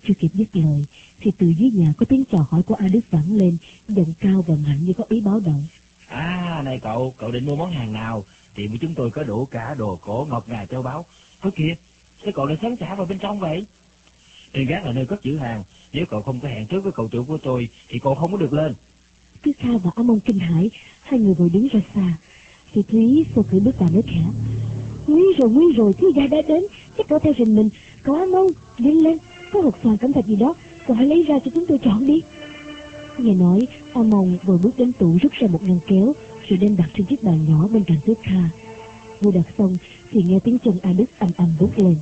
Chưa kịp dứt lời thì từ dưới nhà có tiếng chào hỏi của A Đức vẳng lên, giọng cao và mạnh như có ý báo động. Này cậu định mua món hàng nào? Tiệm của chúng tôi có đủ cả đồ cổ, ngọc ngà, châu báu. Ơ kìa, sao cậu lại sấn xả vào bên trong vậy? Trên gác là nơi cất giữ hàng, nếu cậu không có hẹn trước với cậu chủ của tôi thì cậu không có được lên. Tứ Kha và A Mông kinh hãi, hai người vội đứng ra xa. Thì Thúy xô cửa bước vào nói khẽ: Nguy rồi, thiếu gia đã đến, chắc cậu theo rình mình. Cậu A Mông, nhanh lên, có hộp xoàn cẩm thạch gì đó, cậu hãy lấy ra cho chúng tôi chọn đi. Nghe nói, A Mông vừa bước đến tủ rút ra một ngăn kéo, rồi đem đặt trên chiếc bàn nhỏ bên cạnh Tứ Kha. Vừa đặt xong thì nghe tiếng chân A Đức ầm ầm vút lên.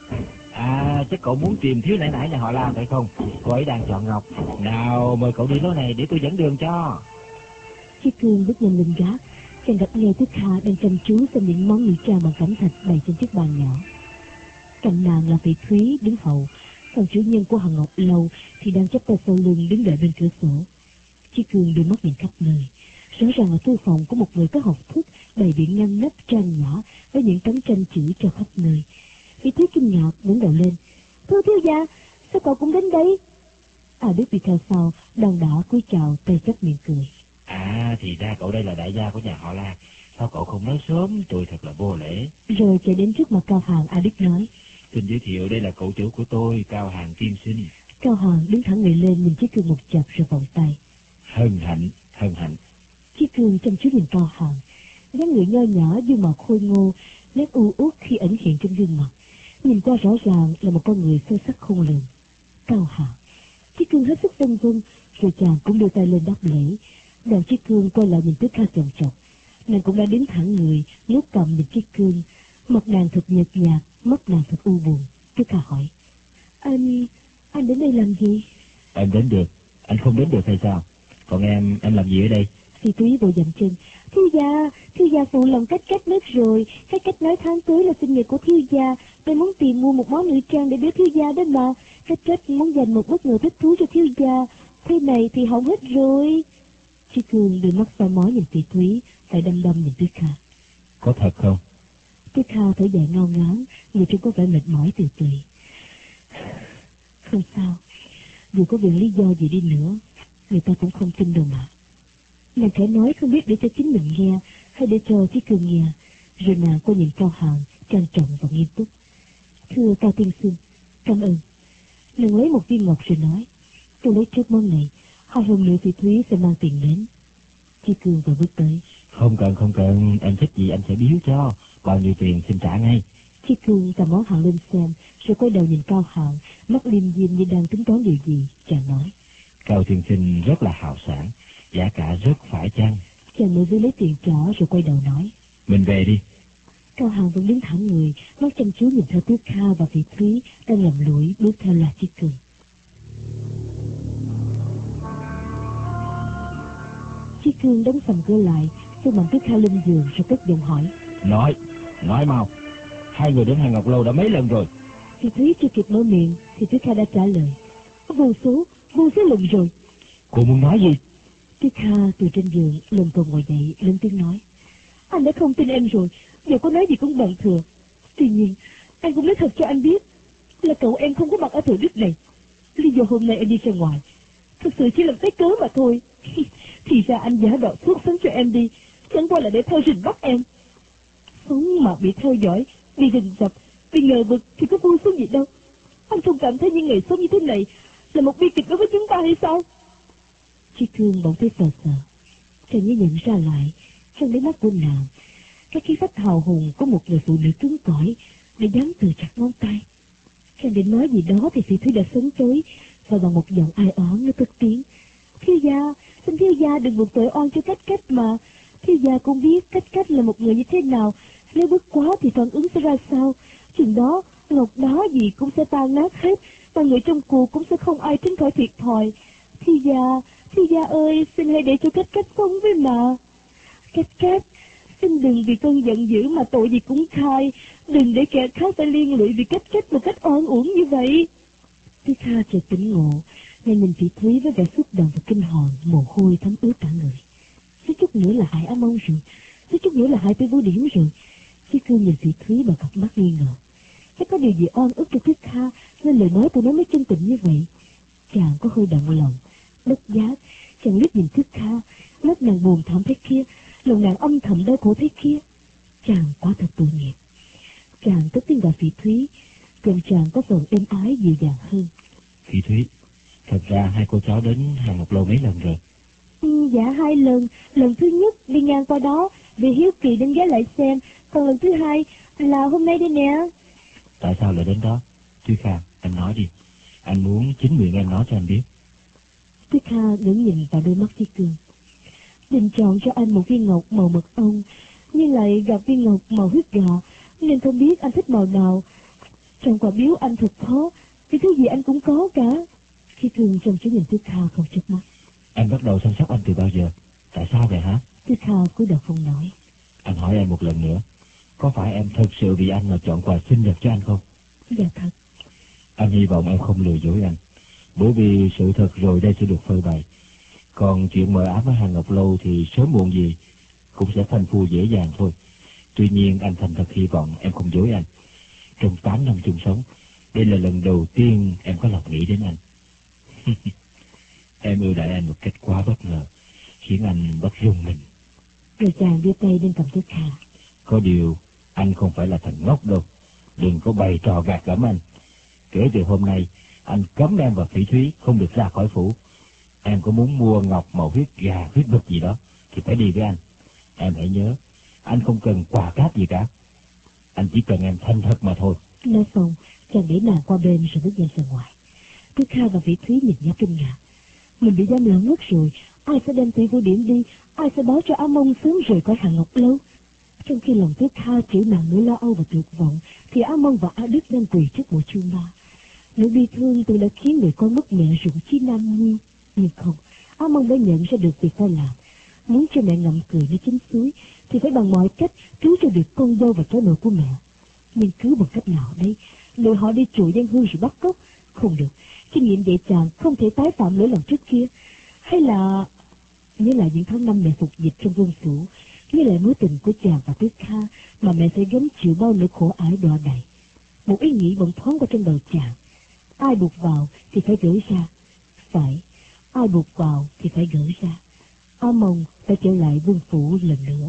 Chắc cậu muốn tìm thiếu nãy nhà họ La phải không? Cô ấy đang chọn ngọc. Nào, mời cậu đi lối này để tôi dẫn đường cho. Chiếc Cương bước nhanh lên gác, chàng gặp ngay Tứ Kha đang chăm chú xem những món ngụy trang bằng cẩm thạch bày trên chiếc bàn nhỏ. Cạnh nàng là Thị Thúy đứng hầu, còn chủ nhân của Hằng Ngọc Lâu thì đang chắp tay sau lưng đứng đợi bên cửa sổ. Chiếc Cương đưa mắt nhìn khắp nơi, rõ ràng là thư phòng của một người có học thức, bày biện ngăn nắp trang nhỏ với những tấm tranh chữ cho khắp nơi. Thị Thúy kinh ngạc ngẩng đầu lên: Thưa thiếu gia, sao cậu cũng đến đây? A Đức đi theo sau, đòn đỏ cúi chào, tay chắp miệng cười. Thì ra cậu đây là đại gia của nhà họ La. Sao cậu không nói sớm, tôi thật là vô lễ. Rồi chạy đến trước mặt Cao Hàn. A Đức nói: Xin giới thiệu, đây là cậu chủ của tôi, Cao Hàn tiên sinh. Cao Hàn đứng thẳng người lên nhìn Chiếc Cương một chập rồi vòng tay. Hân hạnh. Chiếc Cương chăm chú nhìn Cao Hàn, dáng người nho nhỏ, gương mặt khôi ngô, nét u uất khi ẩn hiện trên gương mặt, nhìn qua rõ ràng là một con người sâu sắc khôn lường. Cao Hàn. Chiếc Cương hết sức vân vân, rồi chàng cũng đưa tay lên đáp lễ. Đoàn Chiếc Cương quay lại nhìn Tứ Kha chòng chọc, nàng cũng đã đứng thẳng người, nuốt cầm nhìn Chiếc Cương. Mặt nàng thật nhợt nhạt, mắt nàng thật u buồn. Tứ Kha hỏi: Anh đến đây làm gì? Em đến được, anh không đến được hay sao? Còn em làm gì ở đây? Thì Túy vội dậm chân: Thiếu gia phụ lòng cách mất rồi. Cách nói tháng tới là sinh nhật của thiếu gia, tôi muốn tìm mua một món nữ trang để biếu thiếu gia đó mà. Cách muốn dành một bất ngờ thích thú cho thiếu gia, thế này thì hỏng hết rồi. Chiếc Cương đưa mắt soi mói nhìn Thị Thúy, lại đăm đăm nhìn Tứ Kha. Có thật không? Tứ Kha thở dài ngao ngán, người trông có vẻ mệt mỏi từ từ. Không sao, dù có viện lý do gì đi nữa, người ta cũng không tin đâu mà. Nàng khẽ nói không biết để cho chính mình nghe hay để cho Chiếc Cương nghe. Rồi nàng cô nhìn Cao Hàn trang trọng và nghiêm túc: Thưa Cao tiên sinh, cảm ơn. Nàng lấy một viên ngọc rồi nói: Tôi lấy trước món này, 2 hôm nữa Thị Thúy sẽ mang tiền đến. Chiếc Cương vừa bước tới: Không cần, em thích gì anh sẽ biếu cho, bao nhiêu tiền xin trả ngay. Chiếc Cương cầm món hàng lên xem, rồi quay đầu nhìn Cao Hàn, mắt liêm diêm như đang tính toán điều gì. Chàng nói: Cao tiên sinh rất là hào sảng, giá cả rất phải chăng? Chàng mới lấy tiền trả rồi quay đầu nói: Mình về đi. Cao Hàn vẫn đứng thẳng người, mắt chăm chú nhìn theo Tứ Kha và Thị Thúy đang lầm lũi bước theo loạt Chiếc Cương. Chiếc Cương đóng sầm cửa lại, xô mạnh Tứ Kha lên giường rồi cất giọng hỏi: Nói mau, 2 người đến Hàng Ngọc Lâu đã mấy lần rồi? Thị Thúy chưa kịp mở miệng thì Tứ Kha đã trả lời: vô số lần rồi. Cô muốn nói gì? Tứ Kha từ trên giường lần tuần ngồi dậy, lên tiếng nói: Anh đã không tin em rồi, giờ có nói gì cũng bằng thừa. Tuy nhiên anh cũng nói thật cho anh biết là cậu em không có mặt ở Thượng Đức này. Lý do hôm nay em đi ra ngoài thực sự chỉ là cái cớ mà thôi. Thì ra anh giả đọt thuốc sống cho em đi, chẳng qua là để theo rình bắt em. Sống mà bị theo dõi, bị rình rập, bị ngờ vực thì có vui xuống gì đâu. Anh không cảm thấy những ngày sống như thế này là một bi kịch đối với chúng ta hay sao? Chiếc Cương bỗng thấy sờ sờ, chàng như nhận ra lại trong đáy mắt của nàng cái khí phách hào hùng của một người phụ nữ cứng cỏi để dán từ chặt ngón tay. Chàng định nói gì đó thì Thị Thúy đã sấn tới và bằng một giọng ai oán nó cất tiếng: Thiếu gia, xin thiếu gia đừng buộc tội oan cho cách mà. Thiếu gia cũng biết cách là một người như thế nào, nếu bức quá thì phản ứng sẽ ra sao. Chừng đó ngọc đó gì cũng sẽ tan nát hết, và người trong cuộc cũng sẽ không ai tránh khỏi thiệt thòi. Thiếu gia ơi, xin hãy để cho cách sống với mà. Cách, xin đừng vì cơn giận dữ mà tội gì cũng khai, đừng để kẻ khác phải liên lụy vì cách một cách oan uổng như vậy. Tứ Kha chợt tỉnh ngộ, nàng nhìn Thị Thúy với vẻ xúc động và kinh hồn, mồ hôi thấm ướt cả người. Suýt chút nữa là hại A Mông rồi, suýt chút nữa là hại Tư Vũ Điểm rồi. Chiếc Cương nhìn Thị Thúy bằng cặp mắt nghi ngờ. Chắc có điều gì oan ức cho Tuyết Kha nên lời nói của nó mới chân tình như vậy. Chàng có hơi động lòng, bất giác, chàng liếc nhìn Tuyết Kha, mắt nàng buồn thảm thế kia, lòng nàng âm thầm đau khổ thế kia. Chàng quá thật tội nghiệp. Chàng cất tiếng gọi Phỉ Thúy, giọng chàng có phần êm ái dịu dàng hơn. Phỉ Thúy, thật ra hai cô cháu đến Hàng Ngọc Lâu mấy lần rồi? Dạ 2 lần. Lần thứ nhất đi ngang qua đó vì hiếu kỳ đến ghé lại xem, còn lần thứ hai là hôm nay đây nè. Tại sao lại đến đó? Tuyết Kha, em nói đi. Anh muốn chính miệng em nói cho anh biết. Tuyết Kha ngẩng nhìn vào đôi mắt Phi Cương. Định chọn cho anh một viên ngọc màu mật ong, nhưng lại gặp viên ngọc màu huyết gà, nên không biết anh thích màu nào. Chọn quà biếu anh thật khó, vì thứ gì anh cũng có cả. Phi Cương trông chú nhìn Tuyết Kha không chớp mắt. Anh bắt đầu chăm sóc anh từ bao giờ? Tại sao vậy hả? Tuyết Kha cúi đầu không nói. Anh hỏi em một lần nữa, có phải em thật sự vì anh mà chọn quà sinh nhật cho anh không? Dạ thật. Anh hy vọng em không lừa dối anh, bởi vì sự thật rồi đây sẽ được phơi bày. Còn chuyện mờ ám ở Hàng Ngọc Lâu thì sớm muộn gì cũng sẽ phanh phui dễ dàng thôi. Tuy nhiên anh thành thật hy vọng em không dối anh. Trong 8 năm chung sống, đây là lần đầu tiên em có lòng nghĩ đến anh. Em ưu đãi anh một cách quá bất ngờ, khiến anh bất rung mình. Rồi chàng đưa tay lên cầm Tuyết Kha. Có điều anh không phải là thằng ngốc đâu, đừng có bày trò gạt gẫm anh. Kể từ hôm nay anh cấm em và Phỉ Thúy không được ra khỏi phủ. Em có muốn mua ngọc màu huyết gà huyết vực gì đó thì phải đi với anh. Em hãy nhớ, anh không cần quà cáp gì cả, anh chỉ cần em thành thật mà thôi. Nói xong, chàng để nàng qua bên rồi bước nhanh ra ngoài. Tuyết Kha và Phỉ Thúy nhìn nhau kinh ngạc. Mình bị giam lỏng mất rồi, ai sẽ đem Thủy Vũ Điểm đi, ai sẽ báo cho Á Mông sớm rời khỏi Hàng Ngọc Lâu. Trong khi lòng Tuyết Kha chịu nặng nỗi lo âu và tuyệt vọng, thì Á Mông và Á Đức đang quỳ trước bộ chuông ba. Nỗi bi thương từng đã khiến người con mất mẹ rụng chí nam nhi, nhưng không, Á Mông đã nhận ra được việc phải làm. Muốn cho mẹ ngậm cười như chính suối thì phải bằng mọi cách cứu cho được con dâu và cháu nội của mẹ. Nhưng cứu bằng cách nào đây? Liệu họ đi chùa Giang Hương rồi bắt cóc? Không được, kinh nghiệm dạy chàng không thể tái phạm lỗi lầm trước kia. Hay là nhớ lại những tháng năm mẹ phục dịch trong vương phủ, nhớ lại mối tình của chàng và Tuyết Kha mà mẹ sẽ gánh chịu bao nỗi khổ ải đọa đầy. Một ý nghĩ bỗng thoáng qua trong đầu chàng. Ai buộc vào thì phải gỡ ra. Phải, ai buộc vào thì phải gỡ ra. Á Mông phải trở lại vương phủ lần nữa.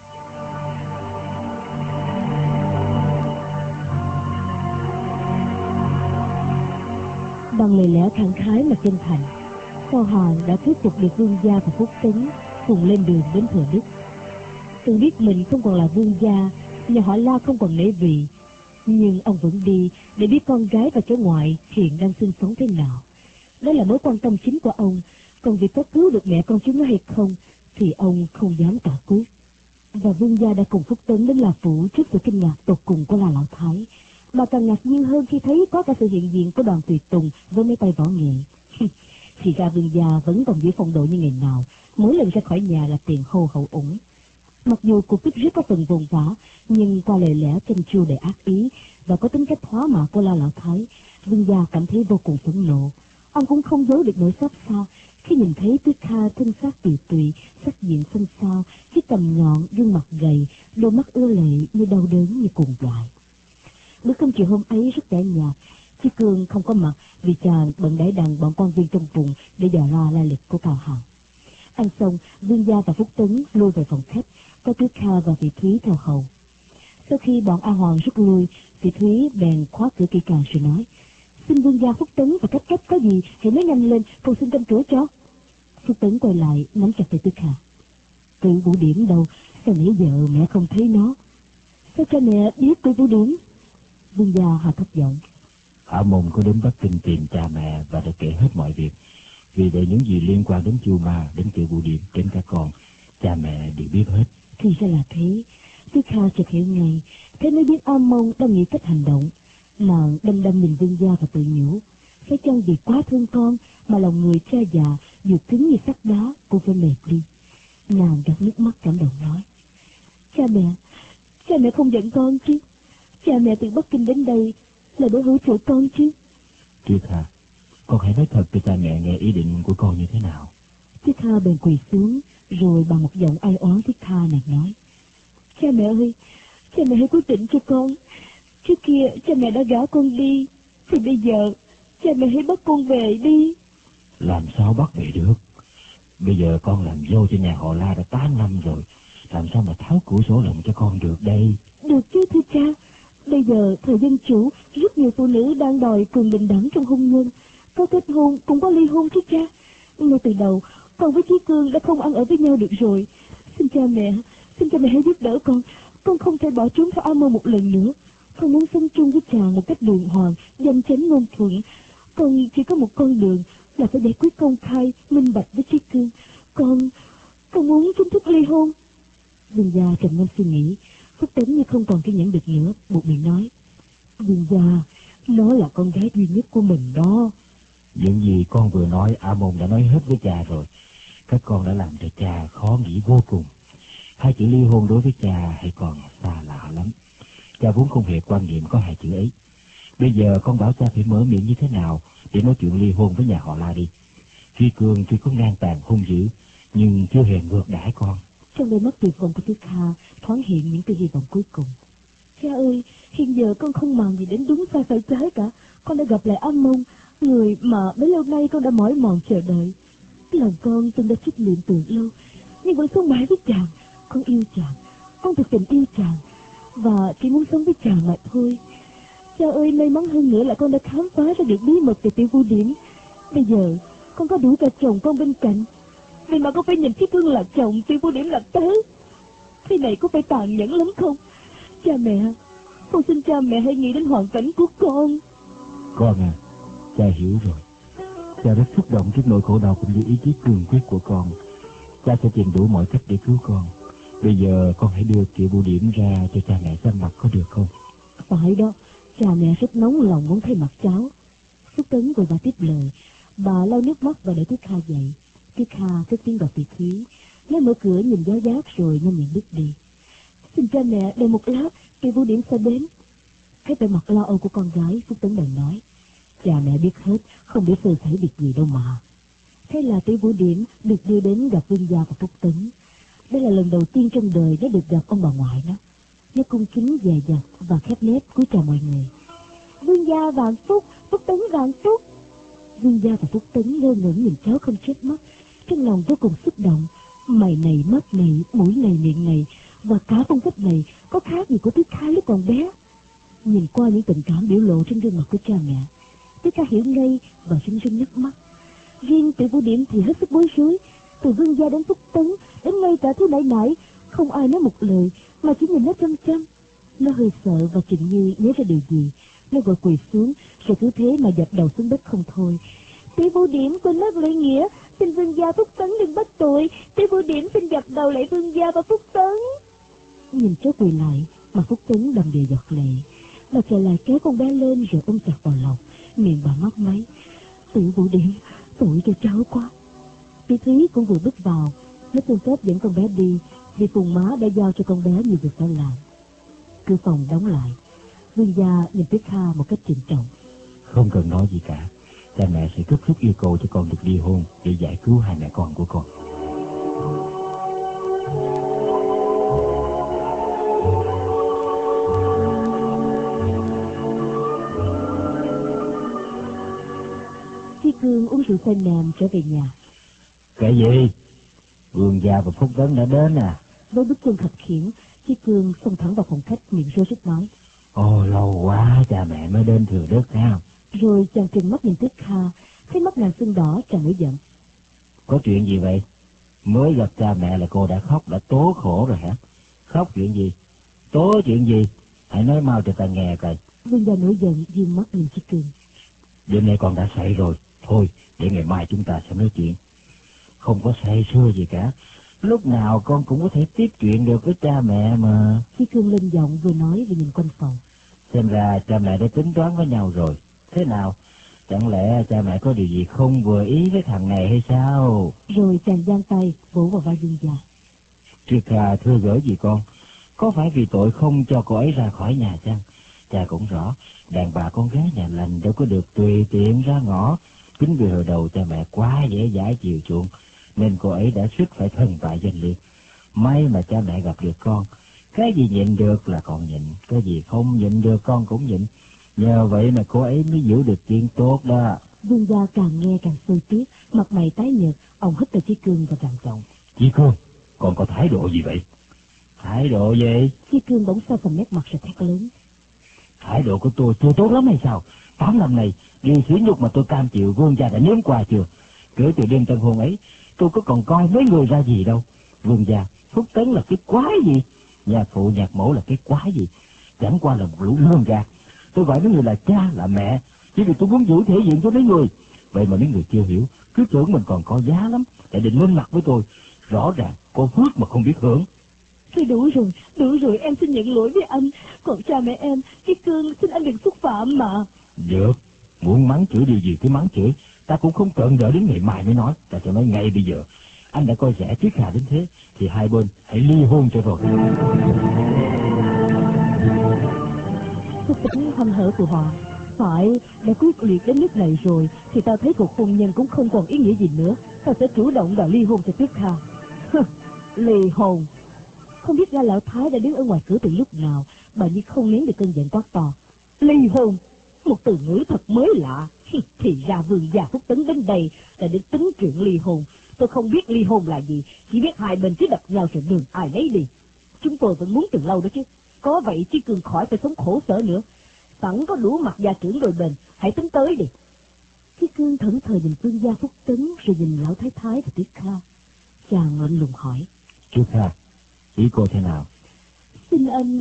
Bằng lời lẽ khẳng khái mà chân thành, Sao Hoàng đã thuyết phục được Vương gia và Phúc Tấn cùng lên đường đến Thừa Đức. Tự biết mình không còn là vương gia, nhà họ La không còn nể vị, nhưng ông vẫn đi để biết con gái và cháu ngoại hiện đang sinh sống thế nào. Đó là mối quan tâm chính của ông, còn việc có cứu được mẹ con chúng nó hay không thì ông không dám cả quyết. Và Vương gia đã cùng Phúc Tấn đến La Phủ trước sự kinh ngạc tột cùng của La Lão Thái, mà càng ngạc nhiên hơn khi thấy có cả sự hiện diện của đoàn tùy tùng với mấy tay võ nghệ. Thì ra Vương gia vẫn còn giữ phong độ như ngày nào, mỗi lần ra khỏi nhà là tiền hô hậu ủng. Mặc dù cuộc tiếp rước có phần vồn vã, nhưng qua lời lẽ chanh chua đầy ác ý và có tính cách hóa mạ của La Lão Thái, Vương gia cảm thấy vô cùng phẫn nộ. Ông cũng không giấu được nỗi xót xa khi nhìn thấy Tuyết Kha thân xác tiều tụy, sắc diện xanh xao, chiếc cằm nhọn, gương mặt gầy, đôi mắt ưa lệ như đau đớn như cuồng dại. Bữa cơm chiều hôm ấy rất tẻ nhạt. Chi Cương không có mặt vì chàng bận đẩy đàn bọn quan viên trong vùng để dò la lai lịch của Cao Hằng. Ăn xong, Vương gia và Phúc Tấn lui về phòng khách, có Tuyết Kha và Vị Thúy theo hầu. Sau khi bọn A Hoàng rút lui, Vị Thúy bèn khóa cửa kỹ càng rồi nói: "Xin Vương gia Phúc Tấn và Cách có gì hãy nói nhanh lên, con xin canh cửa cho." Phúc Tấn quay lại nắm chặt tay Tuyết Kha: "Tự Vũ Điểm đâu? Sao nãy giờ mẹ không thấy nó?" "Sao cho mẹ biết Tự Vũ Điểm?" Vương gia hạ thấp giọng: Hạ Mông có đến Bắc Kinh tìm cha mẹ và đã kể hết mọi việc. Vì vậy những gì liên quan đến Chu Ma, đến Tiểu Vũ Điểm, đến các con, cha mẹ đều biết hết. Thì ra là thế. Tuyết Kha chợt hiểu ngay, thế mới biết A Mông đang nghĩ cách hành động. Nàng đăm đăm nhìn Vương gia và tự nhủ: phải chăng vì quá thương con mà lòng người cha già dù cứng như sắt đá cũng phải mệt đi. Nàng gạt nước mắt cảm động nói: cha mẹ không giận con chứ? Cha mẹ từ Bắc Kinh đến đây là để hỗ trợ con chứ? Tuyết Kha, con hãy nói thật cho cha mẹ nghe ý định của con như thế nào. Tuyết Kha bèn quỳ xuống, rồi bằng một giọng ai oán Tuyết Kha nàng nói: cha mẹ ơi, cha mẹ hãy quyết định cho con. Trước kia cha mẹ đã gả con đi, thì bây giờ cha mẹ hãy bắt con về đi. Làm sao bắt về được? Bây giờ con làm dâu cho nhà họ La đã 8 năm rồi, làm sao mà tháo củi sổ lòng cho con được đây? Được chứ thưa cha. Bây giờ thời dân chủ, rất nhiều phụ nữ đang đòi quyền bình đẳng trong hôn nhân. Có kết hôn cũng có ly hôn chứ cha. Ngay từ đầu con với Chí Cương đã không ăn ở với nhau được rồi. Xin cha mẹ hãy giúp đỡ con. Con không thể bỏ trốn theo A Mơ một lần nữa. Con muốn sống chung với chàng một cách đường hoàng, danh chánh ngôn thuận. Con chỉ có một con đường là phải giải quyết công khai, minh bạch với Chí Cương. Con muốn chính thức ly hôn. Vương gia trầm ngâm suy nghĩ. Phúc Tấn như không còn kiên nhẫn được nữa, buộc miệng nói: Vương gia, nó là con gái duy nhất của mình đó. Những gì con vừa nói A Môn đã nói hết với cha rồi. Các con đã làm cho cha khó nghĩ vô cùng. Hai chữ ly hôn đối với cha hay còn xa lạ lắm. Cha vốn không hề quan niệm có hai chữ ấy. Bây giờ con bảo cha phải mở miệng như thế nào để nói chuyện ly hôn với nhà họ La đi. Duy Cương tuy có ngang tàn hung dữ, nhưng chưa hề ngược đãi con. Trong đôi mắt tuyệt vọng của Tứ Kha thoáng hiện những tia hy vọng cuối cùng. Cha ơi, hiện giờ con không màng gì đến đúng sai phải trái cả. Con đã gặp lại A Mông, người mà bấy lâu nay con đã mỏi mòn chờ đợi. Lòng con từng đã trích luyện từ lâu, nhưng vẫn sống mãi với chàng. Con yêu chàng, con thực tình yêu chàng, và chỉ muốn sống với chàng mà thôi. Cha ơi, may mắn hơn nữa là con đã khám phá ra được bí mật về Tiểu Vũ Điểm. Bây giờ con có đủ cả chồng con bên cạnh, vậy mà con phải nhìn Chí Cương là chồng, Tiểu Vũ Điểm là tớ. Thế này có phải tàn nhẫn lắm không? Cha mẹ, con xin cha mẹ hãy nghĩ đến hoàn cảnh của con. Con à, cha hiểu rồi. Cha rất xúc động trước nỗi khổ đau cũng như ý chí cường quyết của con. Cha sẽ tìm đủ mọi cách để cứu con. Bây giờ con hãy đưa Tiểu Vũ Điểm ra cho cha mẹ xem mặt có được không? Phải đó, cha mẹ rất nóng lòng muốn thấy mặt cháu. Phúc Tấn vội bà tiếp lời. Bà lau nước mắt và để Tuyết Kha dậy. Tuyết Kha cất tiếng gọi Tuyệt Thúy. Nó mở cửa nhìn giáo giác rồi nhanh miệng bước đi. Xin cha mẹ đợi một lát, Tiểu Vũ Điểm sẽ đến. Thấy vẻ mặt lo âu của con gái, Phúc Tấn bèn nói: Cha mẹ biết hết, không để sơ sẩy việc gì đâu mà. Thế là Tiểu Vũ Điểm được đưa đến gặp Vương gia và Phúc Tấn. Đây là lần đầu tiên trong đời nó được gặp ông bà ngoại nó. Nó cung kính dè dặt và khép nép cúi chào mọi người. Vương gia vạn phúc, Phúc Tấn vạn phúc. Vương gia và Phúc Tấn ngơ ngẩn nhìn cháu không chớp mắt, trong lòng vô cùng xúc động. Mày này, mắt này, mũi này, miệng này và cả phong cách này có khác gì của Tuyết Kha lúc còn bé. Nhìn qua những tình cảm biểu lộ trên gương mặt của cha mẹ, Tuyết Kha hiểu ngay và rưng rưng nước mắt. Riêng Tiểu Vũ Điểm thì hết sức bối rối. Từ Vương gia đến Phúc Tấn, đến ngay cả Thứ Nãy Nãy, không ai nói một lời mà chỉ nhìn nó chăm chăm. Nó hơi sợ và chừng như nhớ ra điều gì. Nó vội quỳ xuống rồi cứ thế mà dập đầu xuống đất không thôi. Tiểu Vũ Điểm quên mất lễ nghĩa, xin Vương gia Phúc Tấn đừng bắt tội. Tiểu Vũ Điểm xin dập đầu lạy Vương gia và Phúc Tấn. Nhìn cháu quỳ lại mà Phúc Tấn đầm đìa giọt lệ. Bà trở lại kéo con bé lên rồi ôm chặt vào lòng, miệng bà mấp máy: Tiểu Vũ Điểm, tội cho cháu quá. Chị Thúy cũng vừa bước vào. Nó xin phép dẫn con bé đi, vì Phùng má đã giao cho con bé nhiều việc phải làm. Cửa phòng đóng lại. Vương gia nhìn Tuyết Kha một cách trịnh trọng: Không cần nói gì cả. Cha mẹ sẽ gấp rút yêu cầu cho con được ly hôn để giải cứu hai mẹ con của con. Chí Cương uống rượu say mềm trở về nhà. Cái gì? Vương gia và Phúc Tấn đã đến à? Với bước chân khập khiễng, Chí Cương xông thẳng vào phòng khách, miệng rối rít nói: Ồ, lâu quá cha mẹ mới đến Thừa Đất sao? Rồi chàng trừng mắt nhìn Tuyết Kha, thấy mắt nàng sưng đỏ, chàng nổi giận: Có chuyện gì vậy? Mới gặp cha mẹ là cô đã khóc, đã tố khổ rồi hả? Khóc chuyện gì? Tố chuyện gì? Hãy nói mau cho ta nghe coi. Vương gia nổi giận, dương mắt nhìn Chí Cương: Đêm nay con đã say rồi. Thôi, để ngày mai chúng ta sẽ nói chuyện. Không có say sưa gì cả. Lúc nào con cũng có thể tiếp chuyện được với cha mẹ mà. Chí Cương lên giọng vừa nói vừa nhìn quanh phòng. Xem ra cha mẹ đã tính toán với nhau rồi. Thế nào? Chẳng lẽ cha mẹ có điều gì không vừa ý với thằng này hay sao? Rồi chàng giang tay vỗ vào vai Vương gia: Triệt Kha thưa gửi gì con? Có phải vì tội không cho cô ấy ra khỏi nhà chăng? Cha cũng rõ, đàn bà con gái nhà lành đâu có được tùy tiện ra ngõ. Chính vì hồi đầu cha mẹ quá dễ dãi chiều chuộng, nên cô ấy đã suýt phải thân bại danh liệt. May mà cha mẹ gặp được con. Cái gì nhịn được là con nhịn, cái gì không nhịn được con cũng nhịn. Nhờ vậy mà cô ấy mới giữ được chuyện tốt đó. Vương gia càng nghe càng sôi tiết, mặt mày tái nhợt, ông hít tay Chí Cương và gằn giọng. Chí Cương, con có thái độ gì vậy? Thái độ gì? Chí Cương bỗng xa sầm nét mặt rồi thét lớn. Thái độ của tôi chưa tốt lắm hay sao? 8 năm này, điều sỉ nhục mà tôi cam chịu Vương gia đã nếm qua chưa? Kể từ đêm tân hôn ấy, tôi có còn coi mấy người ra gì đâu. Vương gia, Phúc Tấn là cái quái gì? Nhà phụ nhạc mẫu là cái quái gì? Chẳng qua là một lũ lương gạt. Tôi gọi mấy người là cha, là mẹ, chỉ vì tôi muốn giữ thể diện cho mấy người. Vậy mà mấy người chưa hiểu, cứ tưởng mình còn có giá lắm, để định lên mặt với tôi. Rõ ràng có phước mà không biết hưởng. Thôi đủ rồi, em xin nhận lỗi với anh. Còn cha mẹ em, Chí Cương xin anh đừng xúc phạm mà. Được, muốn mắng chửi điều gì cứ mắng chửi. Ta cũng không cần đợi đến ngày mai mới nói. Ta sẽ nói ngay bây giờ. Anh đã coi rẻ Triết Hà đến thế, thì hai bên hãy ly hôn cho rồi. Phúc Tấn hăm hở của họ. Phải, đã quyết liệt đến nước này rồi, thì tao thấy cuộc hôn nhân cũng không còn ý nghĩa gì nữa. Tao sẽ chủ động đòi ly hôn cho Triết Hà. Ly hôn. Không biết ra lão Thái đã đứng ở ngoài cửa từ lúc nào, bà như không nén được cơn giận quát to. Ly hôn, một từ ngữ thật mới lạ. Thì ra Vương gia Phúc Tấn đến đây là để tính chuyện ly hôn. Tôi không biết ly hôn là gì, chỉ biết hai bên cứ đập nhau trên đường ai nấy đi. Chúng tôi vẫn muốn từ lâu đó chứ. Có vậy Chí Cương khỏi phải sống khổ sở nữa. Sẵn có đủ mặt gia trưởng đôi bên, hãy tính tới đi. Chí Cương thẫn thờ nhìn Vương gia Phúc Tấn, rồi nhìn lão Thái Thái và Triết Kha. Chàng lạnh lùng hỏi. Triết Kha, ý cô thế nào? Xin anh,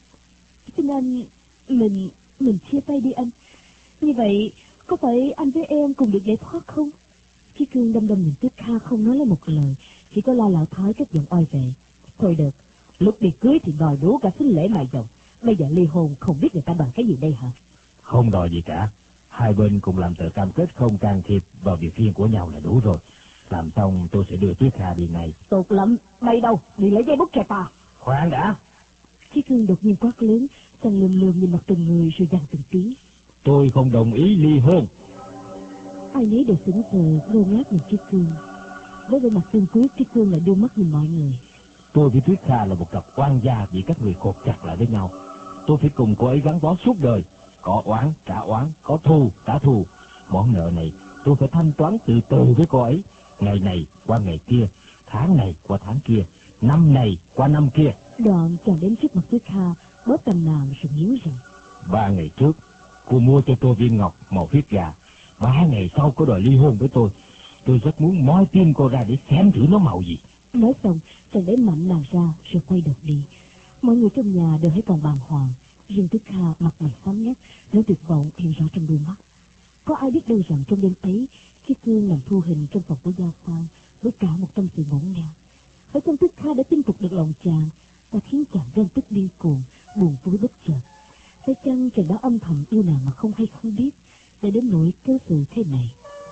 mình chia tay đi anh. Như vậy, có phải anh với em cùng được giải thoát không? Chí Cương đăm đăm nhìn Triết Kha không nói lấy một lời, chỉ có la lão Thái cất giọng oai vệ. Thôi được, lúc đi cưới thì đòi đủ cả sính lễ mài dòng. Bây giờ ly hôn không biết người ta đòi cái gì đây hả? Không đòi gì cả. Hai bên cùng làm tờ cam kết không can thiệp vào việc riêng của nhau là đủ rồi. Làm xong tôi sẽ đưa Triết Kha đi ngay. Tốt lắm, bay đâu, đi lấy dây bút cho ta. Khoan đã. Chí Cương đột nhiên quát lớn, chàng lườm lườm nhìn mặt từng người rồi dằn từng tiếng. Tôi không đồng ý ly hôn. Ai nấy đều sững sờ ngơ ngác nhìn Chí Cương. Với vẻ mặt cương quyết, Chí Cương lại đưa mắt nhìn mọi người. Tôi với Triết Kha là một cặp oan gia bị các người cột chặt lại với nhau. Tôi phải cùng cô ấy gắn bó suốt đời. Có oán trả oán, có thù trả thù. Món nợ này tôi phải thanh toán từ từ với cô ấy. Ngày này qua ngày kia, tháng này qua tháng kia, năm này qua năm kia. Đoạn chàng đến trước mặt Triết Kha, bóp cầm nàng rồi nghiến răng. 3 ngày trước, cô mua cho tôi viên ngọc màu huyết gà. 3 ngày sau cô đòi ly hôn với tôi. Tôi rất muốn moi tim cô ra để xem thử nó màu gì. Nói xong, chàng đẩy mạnh nàng ra rồi quay đầu đi. Mọi người trong nhà đều hãy còn bàng hoàng. Riêng Triết Kha mặt mày xám ngắt, nỗi tuyệt vọng hiện rõ trong đôi mắt. Có ai biết đâu rằng trong đêm ấy, Chí Cương nằm thu hình trong phòng của Gia Sang với cả một tâm sự ngổn ngang. Phải chăng Triết Kha đã chinh phục được lòng chàng và khiến chàng ghen tức điên cuồng, buồn vui bất chợt? Phải chăng chàng đã âm thầm yêu nàng mà không hay không biết, để đến nỗi cớ sự thế này?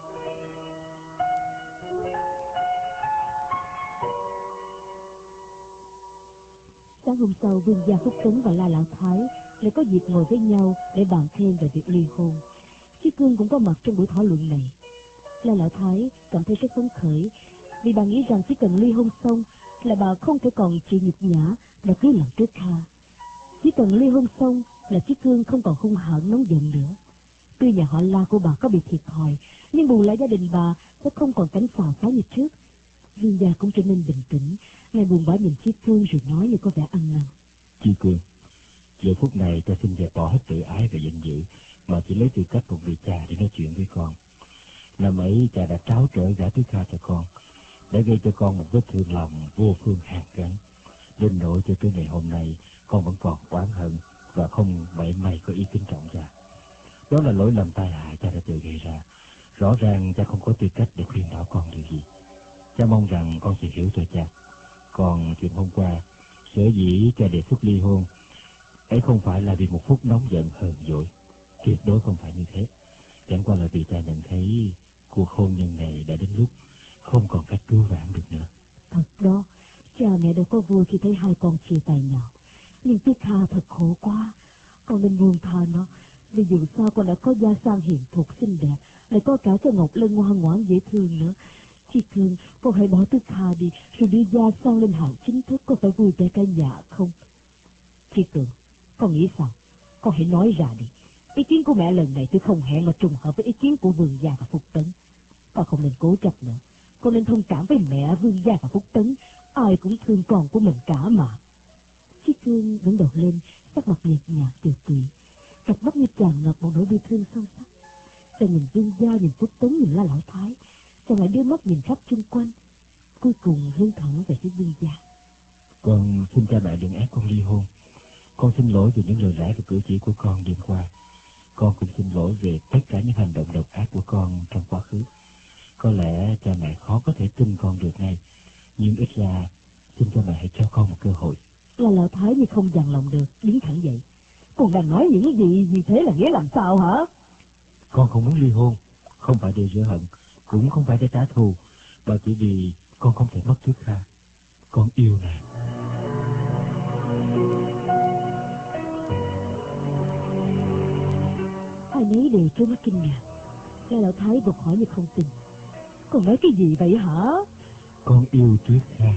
Sáng hôm sau, Vương gia Phúc Tấn và La Lão Thái lại có dịp ngồi với nhau để bàn thêm về việc ly hôn. Chí Cương cũng có mặt trong buổi thảo luận này. La Lão Thái cảm thấy rất phấn khởi, vì bà nghĩ rằng chỉ cần ly hôn xong là bà không thể còn chịu nhục nhã đã cưới lòng Triết Kha. Chỉ cần ly hôn xong là Chí Cương không còn hung hãn nóng giận nữa. Tuy nhà họ La của bà có bị thiệt thòi, nhưng bù lại gia đình bà sẽ không còn cảnh xào xáo như trước. Vương gia cũng trở nên bình tĩnh, ngài buồn bã nhìn Chí Cương rồi nói như có vẻ ăn năn. Chí Cương, giờ phút này ta xin dẹp bỏ hết tự ái và danh dự, mà chỉ lấy tư cách một người cha để nói chuyện với con. Năm ấy cha đã tráo trở gả Triết Kha cho con, đã gây cho con một vết thương lòng vô phương hàn gắn. Đến nỗi cho tới ngày hôm nay con vẫn còn oán hận và không mảy may có ý kính trọng cha. Đó là lỗi lầm tai hại cha đã tự gây ra. Rõ ràng cha không có tư cách để khuyên bảo con điều gì. Cha mong rằng con sẽ hiểu cho cha. Còn chuyện hôm qua, sở dĩ cha đề xuất ly hôn ấy không phải là vì một phút nóng giận hờn dỗi, tuyệt đối không phải như thế. Chẳng qua là vì cha nhận thấy cuộc hôn nhân này đã đến lúc không còn cách cứu vãn được nữa. Thật đó, cha mẹ đâu có vui khi thấy hai con chia tay nhau. Nhưng Triết Kha thật khổ quá, con nên buông tha nó. Vì dù sao con đã có Gia Sang hiền thục xinh đẹp, lại có cả cho Ngọc Lân ngoan ngoãn dễ thương nữa. Chí Cương, con hãy bỏ Triết Kha đi, rồi đưa Gia Sang lên hạng chính thức, có phải vui vẻ cả nhà không? Chi Cường, con nghĩ sao? Con hãy nói ra đi. Ý kiến của mẹ lần này tôi không hẹn mà trùng hợp với ý kiến của Vương gia và Phúc Tấn. Con không nên cố chấp nữa. Con nên thông cảm với mẹ, Vương gia và Phúc Tấn. Ai cũng thương con của mình cả mà. Chi Cương ngẩng đầu lên, sắc mặt nhợt nhạt tiều tụy, cặp mắt như tràn ngập một nỗi bi thương sâu sắc. Chàng nhìn Vương gia, nhìn Phúc Tấn, nhìn La Lão Thái, chàng lại đưa mắt nhìn khắp chung quanh, cuối cùng hướng thẳng về phía Vương gia. Con xin cha mẹ đừng ép con ly hôn. Con xin lỗi về những lời lẽ và cử chỉ của con đêm qua. Con cũng xin lỗi về tất cả những hành động độc ác của con trong quá khứ. Có lẽ cha mẹ khó có thể tin con được ngay, nhưng ít ra xin cha mẹ hãy cho con một cơ hội. La Lão Thái như không dằn lòng được, đứng thẳng dậy. Con đang nói những gì như thế là nghĩa làm sao hả? Con không muốn ly hôn, không phải để rửa hận, cũng không phải để trả thù, mà chỉ vì con không thể mất Tuyết Kha. Con yêu nàng. Ai nấy đều trố mắt kinh ngạc. La Lão Thái gục hỏi như không tin. Con nói cái gì vậy hả? Con yêu Tuyết Kha.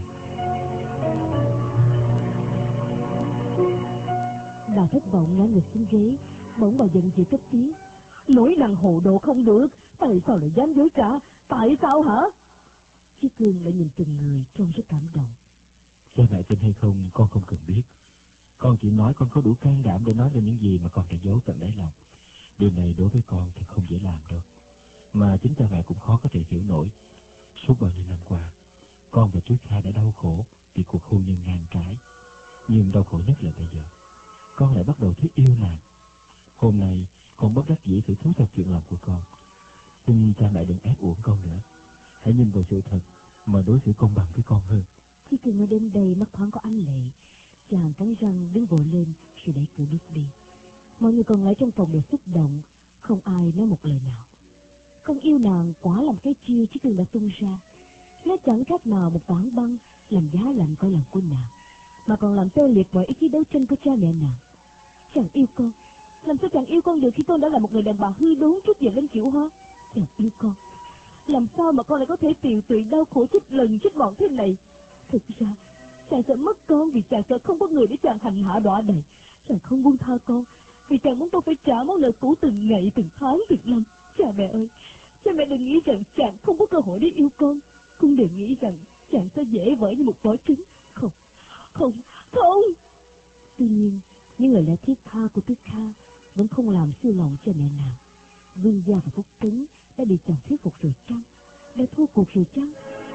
Bà thất vọng ngã người xuống ghế, bỗng bà giận dữ cất tiếng. Lỗi nàng hồ đồ không được, tại sao lại dám dối trá? Tại sao hả? Chí Cương lại nhìn từng người trông rất cảm động. Cha mẹ tin hay không con không cần biết. Con chỉ nói con có đủ can đảm để nói lên những gì mà con đã giấu tận đáy lòng. Điều này đối với con thì không dễ làm đâu, mà chính cha mẹ cũng khó có thể hiểu nổi. Suốt bao nhiêu năm qua, con và Tuyết Kha đã đau khổ vì cuộc hôn nhân ngang trái. Nhưng đau khổ nhất là bây giờ, con lại bắt đầu thấy yêu nàng. Hôm nay con bất đắc dĩ phải thú thật chuyện lòng của con. Xin cha mẹ đừng ép uổng con nữa. Hãy nhìn vào sự thật mà đối xử công bằng với con hơn. Chí Cương ở đến đây mắt thoáng có ánh lệ. Chàng cắn răng đứng vội lên rồi đẩy cửa bước đi. Mọi người còn lại trong phòng đều xúc động, không ai nói một lời nào. Con yêu nàng quả làm cái chiêu Chí Cương đã tung ra. Nó chẳng khác nào một tảng băng làm giá lạnh cõi lòng của nàng, mà còn làm tê liệt mọi ý chí đấu tranh của cha mẹ nàng. Chàng yêu con, làm sao chàng yêu con được khi con đã là một người đàn bà hư đốn chút giờ lên kiểu hả? Chàng yêu con, làm sao mà con lại có thể tiều tụy đau khổ chết lần chết bọn thế này? Thực ra chàng sợ mất con vì chàng sợ không có người để chàng hành hạ đọa đầy. Chàng không buông tha con vì chàng muốn con phải trả món nợ cũ từng ngày từng tháng từng năm. Cha mẹ ơi, cha mẹ đừng nghĩ rằng chàng không có cơ hội để yêu con, cũng đừng nghĩ rằng chàng sẽ dễ vỡ như một vỏ trứng. Không, không, không. Tuy nhiên những lời lẽ thiết tha của Tuyết Kha vẫn không làm siêu lòng cha mẹ nàng. Vương gia và Phúc Tấn đã bị chàng thuyết phục rồi chăng? Đã thua cuộc rồi chăng?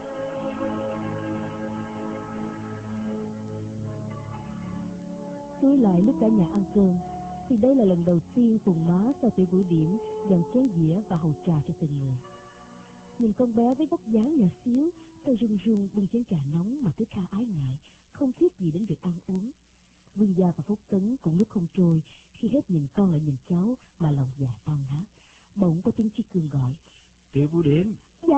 Tối lại lúc cả nhà ăn cơm, thì đây là lần đầu tiên Phùng Má sau Tiểu Bửu Điểm dọn chén dĩa và hầu trà cho từng người. Nhìn con bé với vóc dáng nhỏ xíu, tay run run bưng chén trà nóng mà Tuyết Kha ái ngại, không thiết gì đến việc ăn uống. Vương gia và Phúc Tấn cũng nước không trôi khi hết nhìn con lại nhìn cháu mà lòng dạ tan nát. Bỗng có tiếng Chí Cương gọi. Tiểu Bửu Điểm.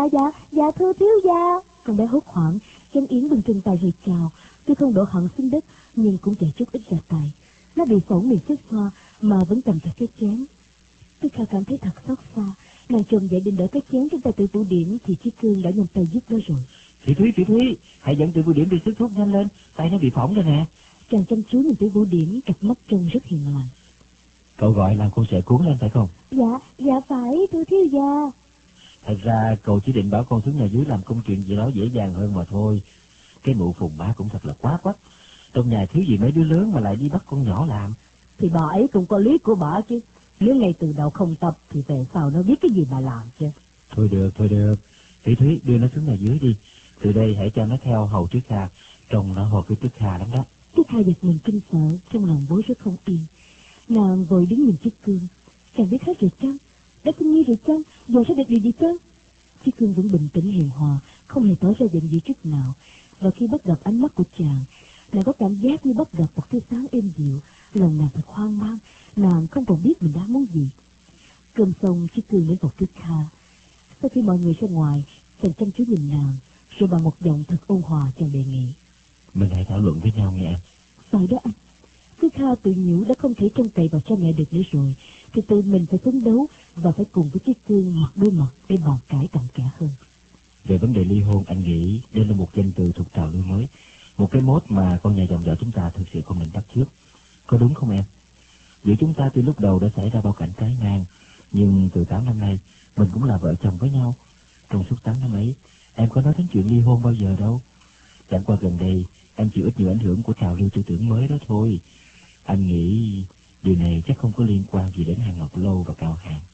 Dạ thưa thiếu gia. Con bé hốt hoảng, chân yến bưng chân tay rồi chào. Tuy không đổ hẳn xuống đất nhưng cũng chạy chút ít ra tay. Nó bị phỏng miệng xích xoa mà vẫn cầm chặt cái chén. Tuyết Kha cảm thấy thật xót xa. Nàng trồm dậy định đỡ cái chén trong tay Tiểu Bửu Điểm thì Chí Cương đã nhanh tay giúp nó rồi. Chị Thúy, hãy dẫn Tiểu Bửu Điểm đi sức thuốc nhanh lên, tay nó bị phỏng rồi nè. Chàng chăm chú nhìn Tiểu Bửu Điểm, cặp mắt trông rất hiền lành. Cậu gọi làm con sẽ cuốn lên phải không? Dạ phải thưa thiếu gia. Thật ra cậu chỉ định bảo con xuống nhà dưới làm công chuyện gì đó dễ dàng hơn mà thôi. Cái mụ Phùng Má cũng thật là quá quắt. Trong nhà thiếu gì mấy đứa lớn mà lại đi bắt con nhỏ làm. Thì bà ấy cũng có lý của bà chứ. Nếu ngay từ đầu không tập thì về sau nó biết cái gì bà làm chứ. Thôi được. Thủy Thúy đưa nó xuống nhà dưới đi. Từ đây hãy cho nó theo hầu Tuyết Kha. Trông nó hợp với Tuyết Kha lắm đó. Tuyết Kha giật mình kinh sợ, trong lòng bối rất không yên. Nàng vội đứng nhìn Chí Cương. Chàng biết hết rồi chăng? Đã xin nhi rồi chăng? Giờ sẽ được điều gì chăng? Chí Cương vẫn bình tĩnh hiền hòa, không hề tỏ ra giận dữ chút nào. Và khi bắt gặp ánh mắt của chàng, nàng có cảm giác như bắt gặp một tia sáng êm dịu. Lòng nàng thật hoang mang, nàng không còn biết mình đang muốn gì. Cơm xong, Chí Cương đến phòng Tuyết Kha. Sau khi mọi người ra ngoài, chàng chăm chú nhìn nàng, rồi bằng một giọng thật ôn hòa chàng đề nghị. Mình hãy thảo luận với nhau nghe em. Phải đó anh. Tuyết Kha tự nhủ đã không thể trông cậy vào cha mẹ được nữa rồi, thì tự mình phải phấn đấu và phải cùng với Chí Cương mặt đối mặt để bàn cãi cặn kẽ hơn. Về vấn đề ly hôn, anh nghĩ đây là một danh từ thuộc trào lưu mới, một cái mốt mà con nhà dòng dõi chúng ta thực sự không nên bắt chước. Có đúng không em? Giữa chúng ta từ lúc đầu đã xảy ra bao cảnh trái ngang, nhưng từ 8 năm nay mình cũng là vợ chồng với nhau. Trong suốt 8 năm ấy, em có nói đến chuyện ly hôn bao giờ đâu. Chẳng qua gần đây em chịu ít nhiều ảnh hưởng của trào lưu tư tưởng mới đó thôi. Anh nghĩ điều này chắc không có liên quan gì đến Hàng Ngọc Lâu và Cao Hàng.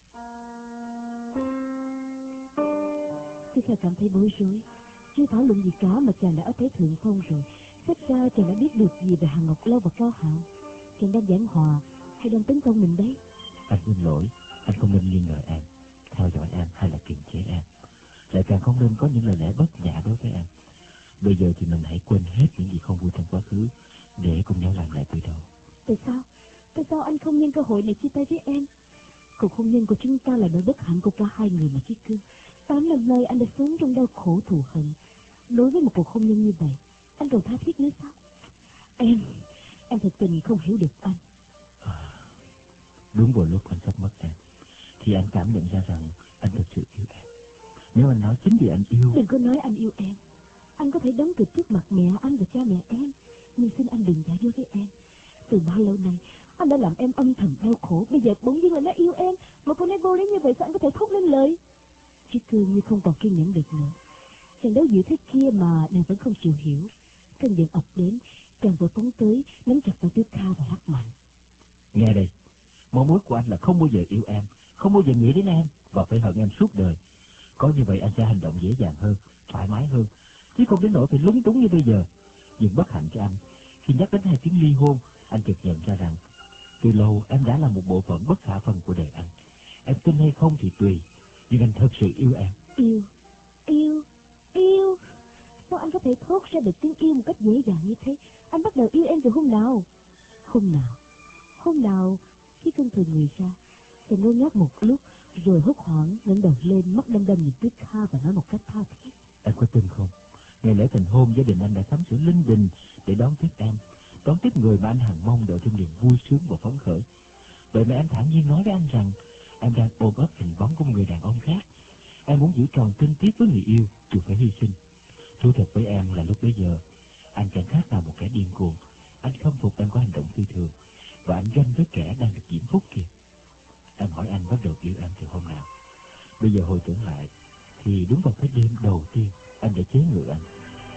Tôi Kha cảm thấy bối rối. Chưa thảo luận gì cả mà chàng đã ở thế thượng phong rồi. Xét ra chàng đã biết được gì về Hàng Ngọc Lâu và Cao Hàng. Chàng đang giảng hòa hay đang tấn công mình đấy? Anh xin lỗi, anh không nên nghi ngờ em, theo dõi em hay là kiềm chế em. Lại càng không nên có những lời lẽ bất nhã đối với em. Bây giờ thì mình hãy quên hết những gì không vui trong quá khứ để cùng nhau làm lại từ đầu. Tại sao? Tại sao anh không nhân cơ hội này chia tay với em? Cuộc hôn nhân của chúng ta là nỗi bất hạnh của cả hai người mà Chí Cương. 8 năm nay anh đã sống trong đau khổ thù hận. Đối với một cuộc hôn nhân như vậy, anh còn tha thiết nữa sao? Em thật tình không hiểu được anh. Đúng vào lúc anh sắp mất em, thì anh cảm nhận ra rằng anh thực sự yêu em. Nếu anh nói chính vì anh yêu... Đừng có nói anh yêu em. Anh có thể đóng kịch trước mặt mẹ anh và cha mẹ em, nhưng xin anh đừng giả dối với em. Từ bao lâu nay anh đã làm em âm thầm đau khổ. Bây giờ bỗng nhiên là nó yêu em. Một câu nói vô lý như vậy sao anh có thể thốt lên lời? Chí Cương như không còn kiên nhẫn được nữa. Chàng đấu dữ thế kia mà nàng vẫn không chịu hiểu. Cơn giận ập đến, chàng vội phóng tới nắm chặt tay Tuyết Kha và lắc mạnh. Nghe đây, mong muốn của anh là không bao giờ yêu em, không bao giờ nghĩ đến em và phải hận em suốt đời. Có như vậy anh sẽ hành động dễ dàng hơn, thoải mái hơn, chứ không đến nỗi phải lúng túng như bây giờ. Nhưng bất hạnh cho anh, khi nhắc đến hai tiếng ly hôn, anh chợt nhận ra rằng từ lâu em đã là một bộ phận bất khả phân của đời anh. Em tin hay không thì tùy, nhưng anh thật sự yêu em. Yêu? Sao anh có thể thốt ra được tiếng yêu một cách dễ dàng như thế? Anh bắt đầu yêu em từ hôm nào? Hôm nào? Khi cơn thời người ra, chàng ngơ ngác một lúc, rồi hốt hoảng ngẩng đầu lên, mắt đăm đăm nhìn Tuyết Kha và nói một cách tha thiết. Em có tin không? Ngày lễ thành hôn, gia đình anh đã sắm sửa linh đình để đón tiếp em, đón tiếp người mà anh hằng mong đợi thêm niềm vui sướng và phấn khởi. Vậy mà em thản nhiên nói với anh rằng em đang ôm ấp hình bóng của một người đàn ông khác. Em muốn giữ tròn tinh tiết với người yêu dù phải hy sinh. Thú thật với em là lúc bấy giờ anh chẳng khác nào một kẻ điên cuồng. Anh khâm phục em có hành động phi thường, và anh ganh với kẻ đang được diễm phúc kìa. Em hỏi anh bắt đầu yêu em từ hôm nào? Bây giờ hồi tưởng lại thì đúng vào cái đêm đầu tiên anh đã chế ngự anh.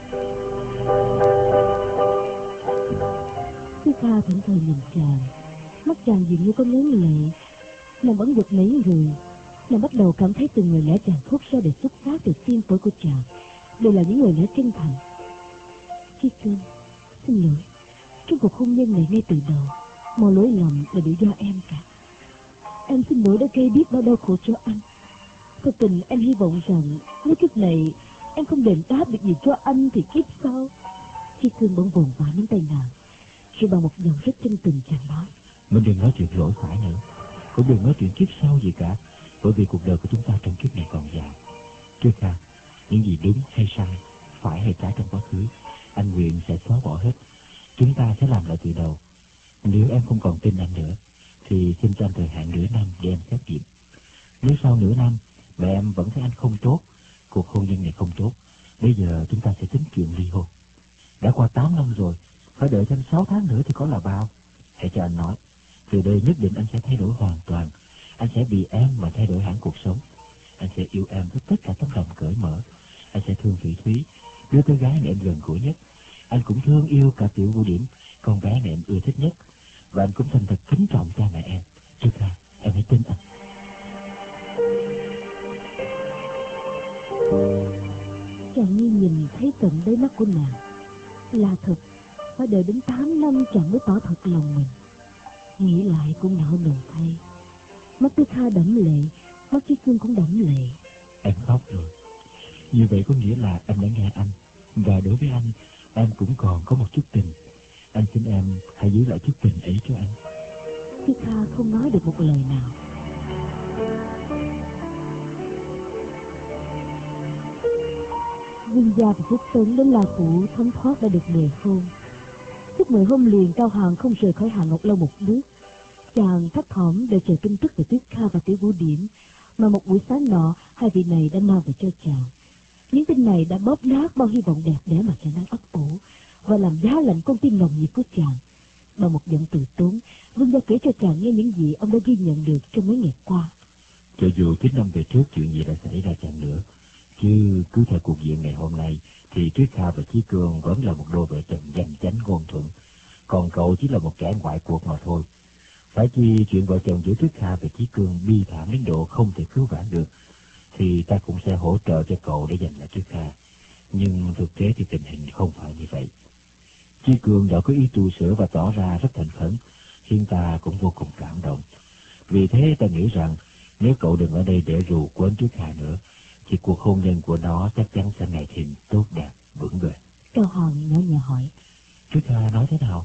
Tuyết Kha thẫn thờ nhìn chàng, mắt chàng dường như có ngấn lệ. Nàng vẫn giật nảy người. Nàng bắt đầu cảm thấy từng lời lẽ chàng thốt ra để xuất phát từ tim phổi của chàng đều là những lời lẽ chân thành. Chí Cương, xin lỗi. Trong cuộc hôn nhân này ngay từ đầu, mọi lỗi lầm là đều do em cả. Em xin lỗi đã gây biết bao đau khổ cho anh. Thật tình em hy vọng rằng nếu kiếp này em không đền đáp được gì cho anh thì kiếp sau. Chí Cương bỗng vồn vã nắm tay nàng, rồi bằng một giọng rất chân tình chàng nói: Mình đừng nói chuyện lỗi phải nữa, cũng đừng nói chuyện kiếp sau gì cả, bởi vì cuộc đời của chúng ta trong kiếp này còn dài. Tuyết Kha, những gì đúng hay sai, phải hay trái trong quá khứ, anh nguyện sẽ xóa bỏ hết. Chúng ta sẽ làm lại từ đầu. Nếu em không còn tin anh nữa, thì xin cho anh thời hạn nửa năm để em xét nghiệm. Nếu sau nửa năm mà em vẫn thấy anh không tốt, cuộc hôn nhân này không tốt, bây giờ chúng ta sẽ tính chuyện ly hôn. Đã qua 8 năm rồi, phải đợi thêm 6 tháng nữa thì có là bao. Hãy cho anh nói, từ đây nhất định anh sẽ thay đổi hoàn toàn. Anh sẽ vì em mà thay đổi hẳn cuộc sống. Anh sẽ yêu em với tất cả tấm lòng cởi mở. Anh sẽ thương Phỉ Thúy, đứa con gái mà em gần gũi nhất. Anh cũng thương yêu cả Tiểu Vũ Điểm, con bé mà em ưa thích nhất. Và anh cũng thành thật kính trọng cha mẹ em. Tuyết Kha, em hãy tin anh. Chàng như nhìn thấy tận đáy mắt của nàng. Là thật, phải đợi đến 8 năm chàng mới tỏ thật lòng mình. Nghĩ lại cũng não nề thay. Mắt Tuyết Kha đẫm lệ, mắt Chí Cương cũng đẫm lệ. Em khóc rồi. Như vậy có nghĩa là em đã nghe anh. Và đối với anh, em cũng còn có một chút tình. Anh xin em hãy giữ lại chút tình ấy cho anh. Tuyết Kha không nói được một lời nào. Vương gia và Phúc Tấn đến La Phủ thấm thoát đã được mời hôn. Lúc mời hôn liền, Cao Hàng không rời khỏi Hàng Ngọc Lâu một bước. Chàng thấp thỏm đợi chờ tin tức về Tuyết Kha và Tiểu Vũ Điểm mà một buổi sáng nọ hai vị này đã mang về cho chàng. Những tin này đã bóp nát bao hy vọng đẹp đẽ mà chàng đang ấp ủ và làm giá lạnh con tim nồng nhiệt của chàng. Bằng một giọng từ tốn, Vương gia kể cho chàng nghe những gì ông đã ghi nhận được trong mấy ngày qua. Cho dù 9 năm về trước chuyện gì đã xảy ra chăng nữa, chứ cứ theo cuộc diện ngày hôm nay thì Tuyết Kha và Chí Cương vẫn là một đôi vợ chồng danh chánh ngôn thuận, còn cậu chỉ là một kẻ ngoại cuộc mà thôi. Phải chi chuyện vợ chồng giữa Tuyết Kha và Chí Cương bi thảm đến độ không thể cứu vãn được, thì ta cũng sẽ hỗ trợ cho cậu để giành lại Tuyết Kha. Nhưng thực tế thì tình hình không phải như vậy. Chí Cương đã có ý tu sửa và tỏ ra rất thành khẩn, khiến ta cũng vô cùng cảm động. Vì thế ta nghĩ rằng nếu cậu đừng ở đây để rù quến Tuyết Kha nữa, thì cuộc hôn nhân của nó chắc chắn sẽ ngày thêm tốt đẹp, vững bền. Cao Hòn nhỏ nhẹ hỏi. Tuyết Kha nói thế nào?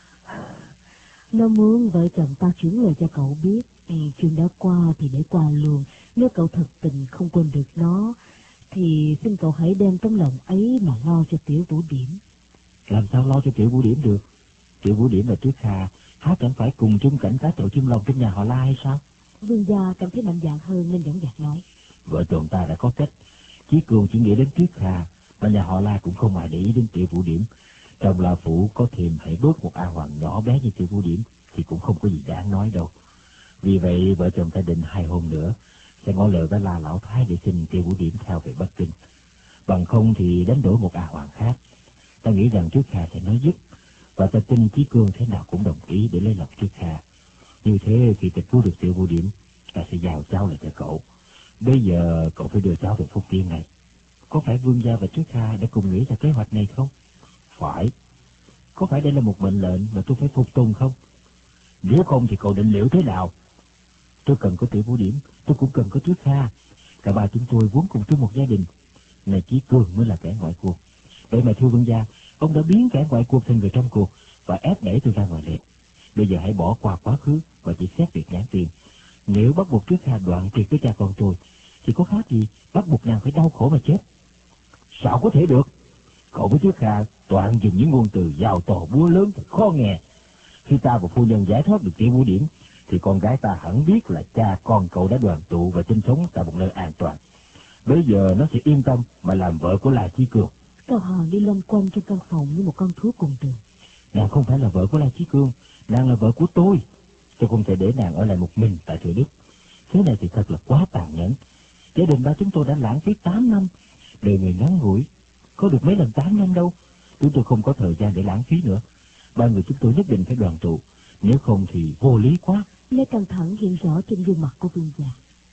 Nó muốn vợ chồng ta chuyển lời cho cậu biết. Chuyện đã qua thì để qua luôn. Nếu cậu thật tình không quên được nó, thì xin cậu hãy đem tấm lòng ấy mà lo cho Tiểu Vũ Điểm. Làm sao lo cho Tiểu Vũ Điểm được? Tiểu Vũ Điểm và Tuyết Kha há chẳng phải cùng chung cảnh cá chậu chim lồng trong nhà họ La hay sao? Vương gia cảm thấy mạnh dạn hơn nên dõng dạc nói. Vợ chồng ta đã có cách. Chí Cương chỉ nghĩ đến Tuyết Kha, và nhà họ La cũng không ai để ý đến Tiểu Vũ Điểm. Trong La Phủ có thêm hãy đốt một A Hoàng nhỏ bé như Tiểu Vũ Điểm thì cũng không có gì đáng nói đâu. Vì vậy vợ chồng ta định 2 hôm nữa sẽ ngỏ lời với La Lão Thái để xin Tiểu Vũ Điểm theo về Bắc Kinh. Bằng không thì đánh đổi một A Hoàng khác. Ta nghĩ rằng Tuyết Kha sẽ nói dứt, và ta tin Chí Cương thế nào cũng đồng ý để lấy lòng Tuyết Kha. Như thế khi tịch thu được Tiểu Vũ Điểm, ta sẽ giao cháu lại cho cậu. Bây giờ cậu phải đưa cháu về Phúc Tiên này. Có phải Vương gia và Tuyết Kha đã cùng nghĩ ra kế hoạch này không? Phải. Có phải đây là một mệnh lệnh mà tôi phải phục tùng không? Nếu không thì cậu định liệu thế nào? Tôi cần có Tiểu Vũ Điểm, tôi cũng cần có Tuyết Kha. Cả ba chúng tôi vốn cùng chung một gia đình. Này Chí Cương mới là kẻ ngoại cuộc. Vậy mà thưa Vương gia, ông đã biến kẻ ngoại cuộc thành người trong cuộc và ép đẩy tôi ra ngoài lề. Bây giờ hãy bỏ qua quá khứ và chỉ xét việc nhãn tiền. Nếu bắt buộc Tuyết Kha đoạn tuyệt với cha con tôi, thì có khác gì bắt buộc nàng phải đau khổ mà chết? Sao có thể được? Cậu với Tuyết Kha toàn dùng những ngôn từ giàu to búa lớn thật khó nghe. Khi ta và phu nhân giải thoát được Tiểu Vũ Điểm, thì con gái ta hẳn biết là cha con cậu đã đoàn tụ và sinh sống tại một nơi an toàn. Bây giờ nó sẽ yên tâm mà làm vợ của La Chí Cương. Cao Hòn đi loanh quanh trong căn phòng như một con thú cùng tường. Nàng không phải là vợ của La Chí Cương, nàng là vợ của tôi. Tôi không thể để nàng ở lại một mình tại Thừa Đức. Thế này thì thật là quá tàn nhẫn. Gia đình ba chúng tôi đã lãng phí 8 năm. Đời người ngắn ngủi, có được mấy lần 8 năm đâu. Chúng tôi không có thời gian để lãng phí nữa. Ba người chúng tôi nhất định phải đoàn tụ. Nếu không thì vô lý quá. Nét căng thẳng hiện rõ trên gương mặt của Vương gia.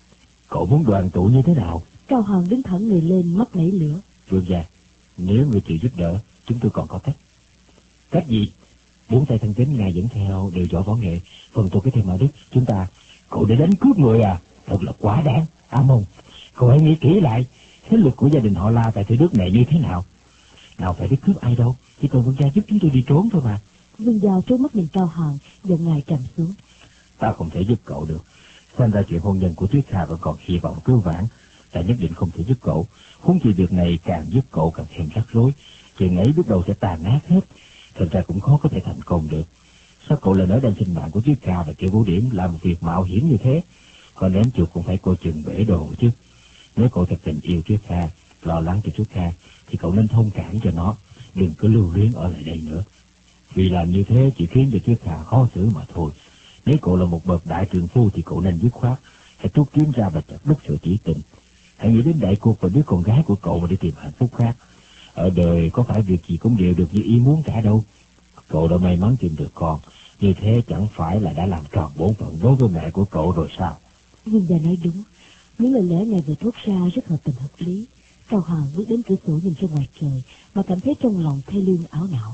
Cậu muốn đoàn tụ như thế nào? Cao Hòn đứng thẳng người lên, mắt nảy lửa. Vương gia, nếu người chịu giúp đỡ, chúng tôi còn có cách. Cách gì? 4 tay thân tín ngài dẫn theo đều giỏi võ nghệ, phần tôi cái thêm ở Đức. Chúng ta, cậu để đánh cướp người à? Thật là quá đáng. A Mông, cậu hãy nghĩ kỹ lại, thế lực của gia đình họ La tại Thừa Đức này như thế nào? Nào phải đi cướp ai đâu, chỉ cần Vương gia giúp chúng tôi đi trốn thôi mà. Vương gia trốn mắt nhìn Cao Hòn, giọng ngài trầm xuống. Ta không thể giúp cậu được. Xem ra chuyện hôn nhân của Tuyết Kha vẫn còn hy vọng cứu vãn. Ta nhất định không thể giúp cậu. Huống chi việc này càng giúp cậu càng thêm rắc rối. Chuyện ấy bước đầu sẽ tàn nát hết. Thật ra cũng khó có thể thành công được. Sao cậu lại nói đem sinh mạng của Tuyết Kha và Tiểu Vũ Điểm làm một việc mạo hiểm như thế? Còn ném chuột cũng phải coi chừng bể đồ chứ. Nếu cậu thật tình yêu Tuyết Kha, lo lắng cho Tuyết Kha, thì cậu nên thông cảm cho nó, đừng cứ lưu luyến ở lại đây nữa. Vì làm như thế chỉ khiến cho Tuyết Kha khó xử mà thôi. Nếu cậu là một bậc đại trượng phu thì cậu nên dứt khoát, hãy rút kiếm ra và chặt đứt sự chỉ tình. Hãy nghĩ đến đại cuộc và đứa con gái của cậu mà đi tìm hạnh phúc khác. Ở đời có phải việc gì cũng đều được như ý muốn cả đâu. Cậu đã may mắn tìm được con, như thế chẳng phải là đã làm tròn bổn phận đối với mẹ của cậu rồi sao? Vương gia nói đúng, những lời lẽ ngài vừa thốt ra rất hợp tình hợp lý. Cao Hòn bước đến cửa sổ nhìn ra ngoài trời mà cảm thấy trong lòng thê lương áo não.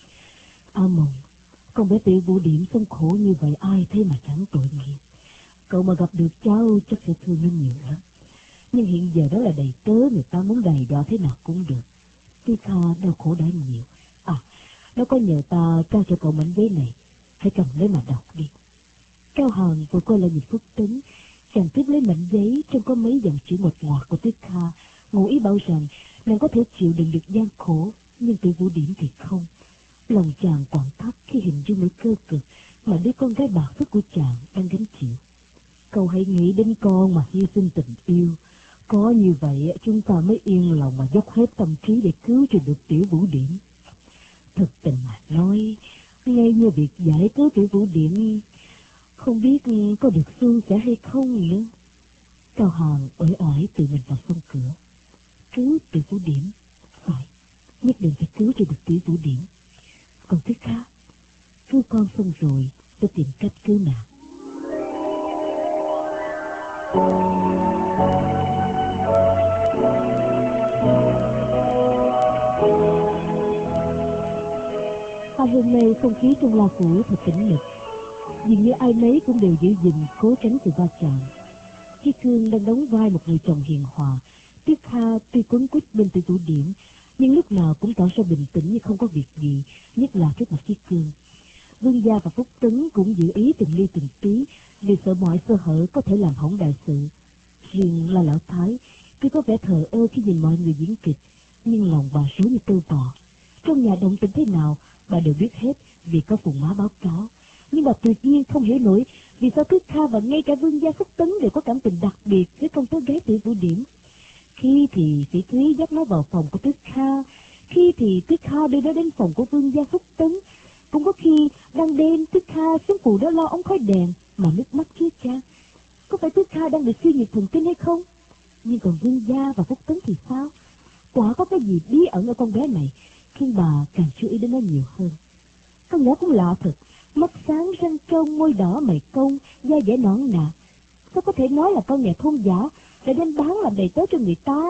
A Mông, con bé Tiểu Vũ Điểm sống khổ như vậy ai thế mà chẳng tội nghiệp. Cậu mà gặp được cháu chắc sẽ thương nó nhiều lắm. Nhưng hiện giờ đó là đầy tớ, người ta muốn đầy đọa thế nào cũng được. Tuyết Kha đau khổ đã nhiều. Nó có nhờ ta trao cho cậu mảnh giấy này, hãy cầm lấy mà đọc đi. Cao Hòn vừa quay lại nhìn Phúc Tấn, chàng tiếp lấy mảnh giấy trong có mấy dòng chữ ngọt ngọt của Tuyết Kha, ngụ ý bảo rằng nàng có thể chịu đựng được gian khổ, nhưng Tiểu Vũ Điểm thì không. Lòng chàng quặn thắt khi hình dung nỗi cơ cực mà đứa con gái bạc phước của chàng đang gánh chịu. Cậu hãy nghĩ đến con mà hy sinh tình yêu. Có như vậy chúng ta mới yên lòng mà dốc hết tâm trí để cứu cho được Tiểu Vũ Điểm. Thực tình mà nói, ngay như việc giải cứu Tiểu Vũ Điển không biết có được suôn sẻ hay không nữa. Cao Hàn uể oải tự mình vào sông cửa. Cứu Tiểu Vũ Điển, phải, nhất định phải cứu cho được Tiểu Vũ Điển. Còn thứ khác, cứu con xong rồi sẽ tìm cách cứu nàng. Hai hôm nay không khí trong La Phủ thật tĩnh mịch, dường như ai nấy cũng đều giữ gìn cố tránh sự va chạm. Chí Cương đang đóng vai một người chồng hiền hòa. Tuyết Kha tuy quấn quýt bên Tiểu Vũ Điển, nhưng lúc nào cũng tỏ ra bình tĩnh như không có việc gì, nhất là trước mặt Chí Cương. Vương Gia và Phúc Tấn cũng giữ ý từng ly từng tí, vì sợ mọi sơ hở có thể làm hỏng đại sự. Riêng La Lão Thái cứ có vẻ thờ ơ khi nhìn mọi người diễn kịch, nhưng lòng bà rối như tơ vò. Trong nhà động tĩnh thế nào bà đều biết hết vì có Phùng Má báo cáo. Nhưng bà tuyệt nhiên không hiểu nổi vì sao Tuyết Kha và ngay cả Vương Gia Phúc Tấn đều có cảm tình đặc biệt với công tố gái Tiểu Vũ Điển. Khi thì Phỉ Thúy dắt nó vào phòng của Tuyết Kha, khi thì Tuyết Kha đưa nó đến phòng của Vương Gia Phúc Tấn. Cũng có khi đang đêm Tuyết Kha xuống phụ đó lo ống khói đèn mà nước mắt chứa chan. Có phải Tuyết Kha đang bị suy nhược thần kinh hay không? Nhưng còn Vương Gia và Phúc Tấn thì sao? Quả có cái gì bí ẩn ở con bé này khiến bà càng chú ý đến nó nhiều hơn. Con nhỏ cũng lạ thật, mắt sáng, răng trâu, môi đỏ, mày câu, da dẻ nõn nà. Sao có thể nói là con nhà thôn giả để đem bán làm đầy tớ cho người ta?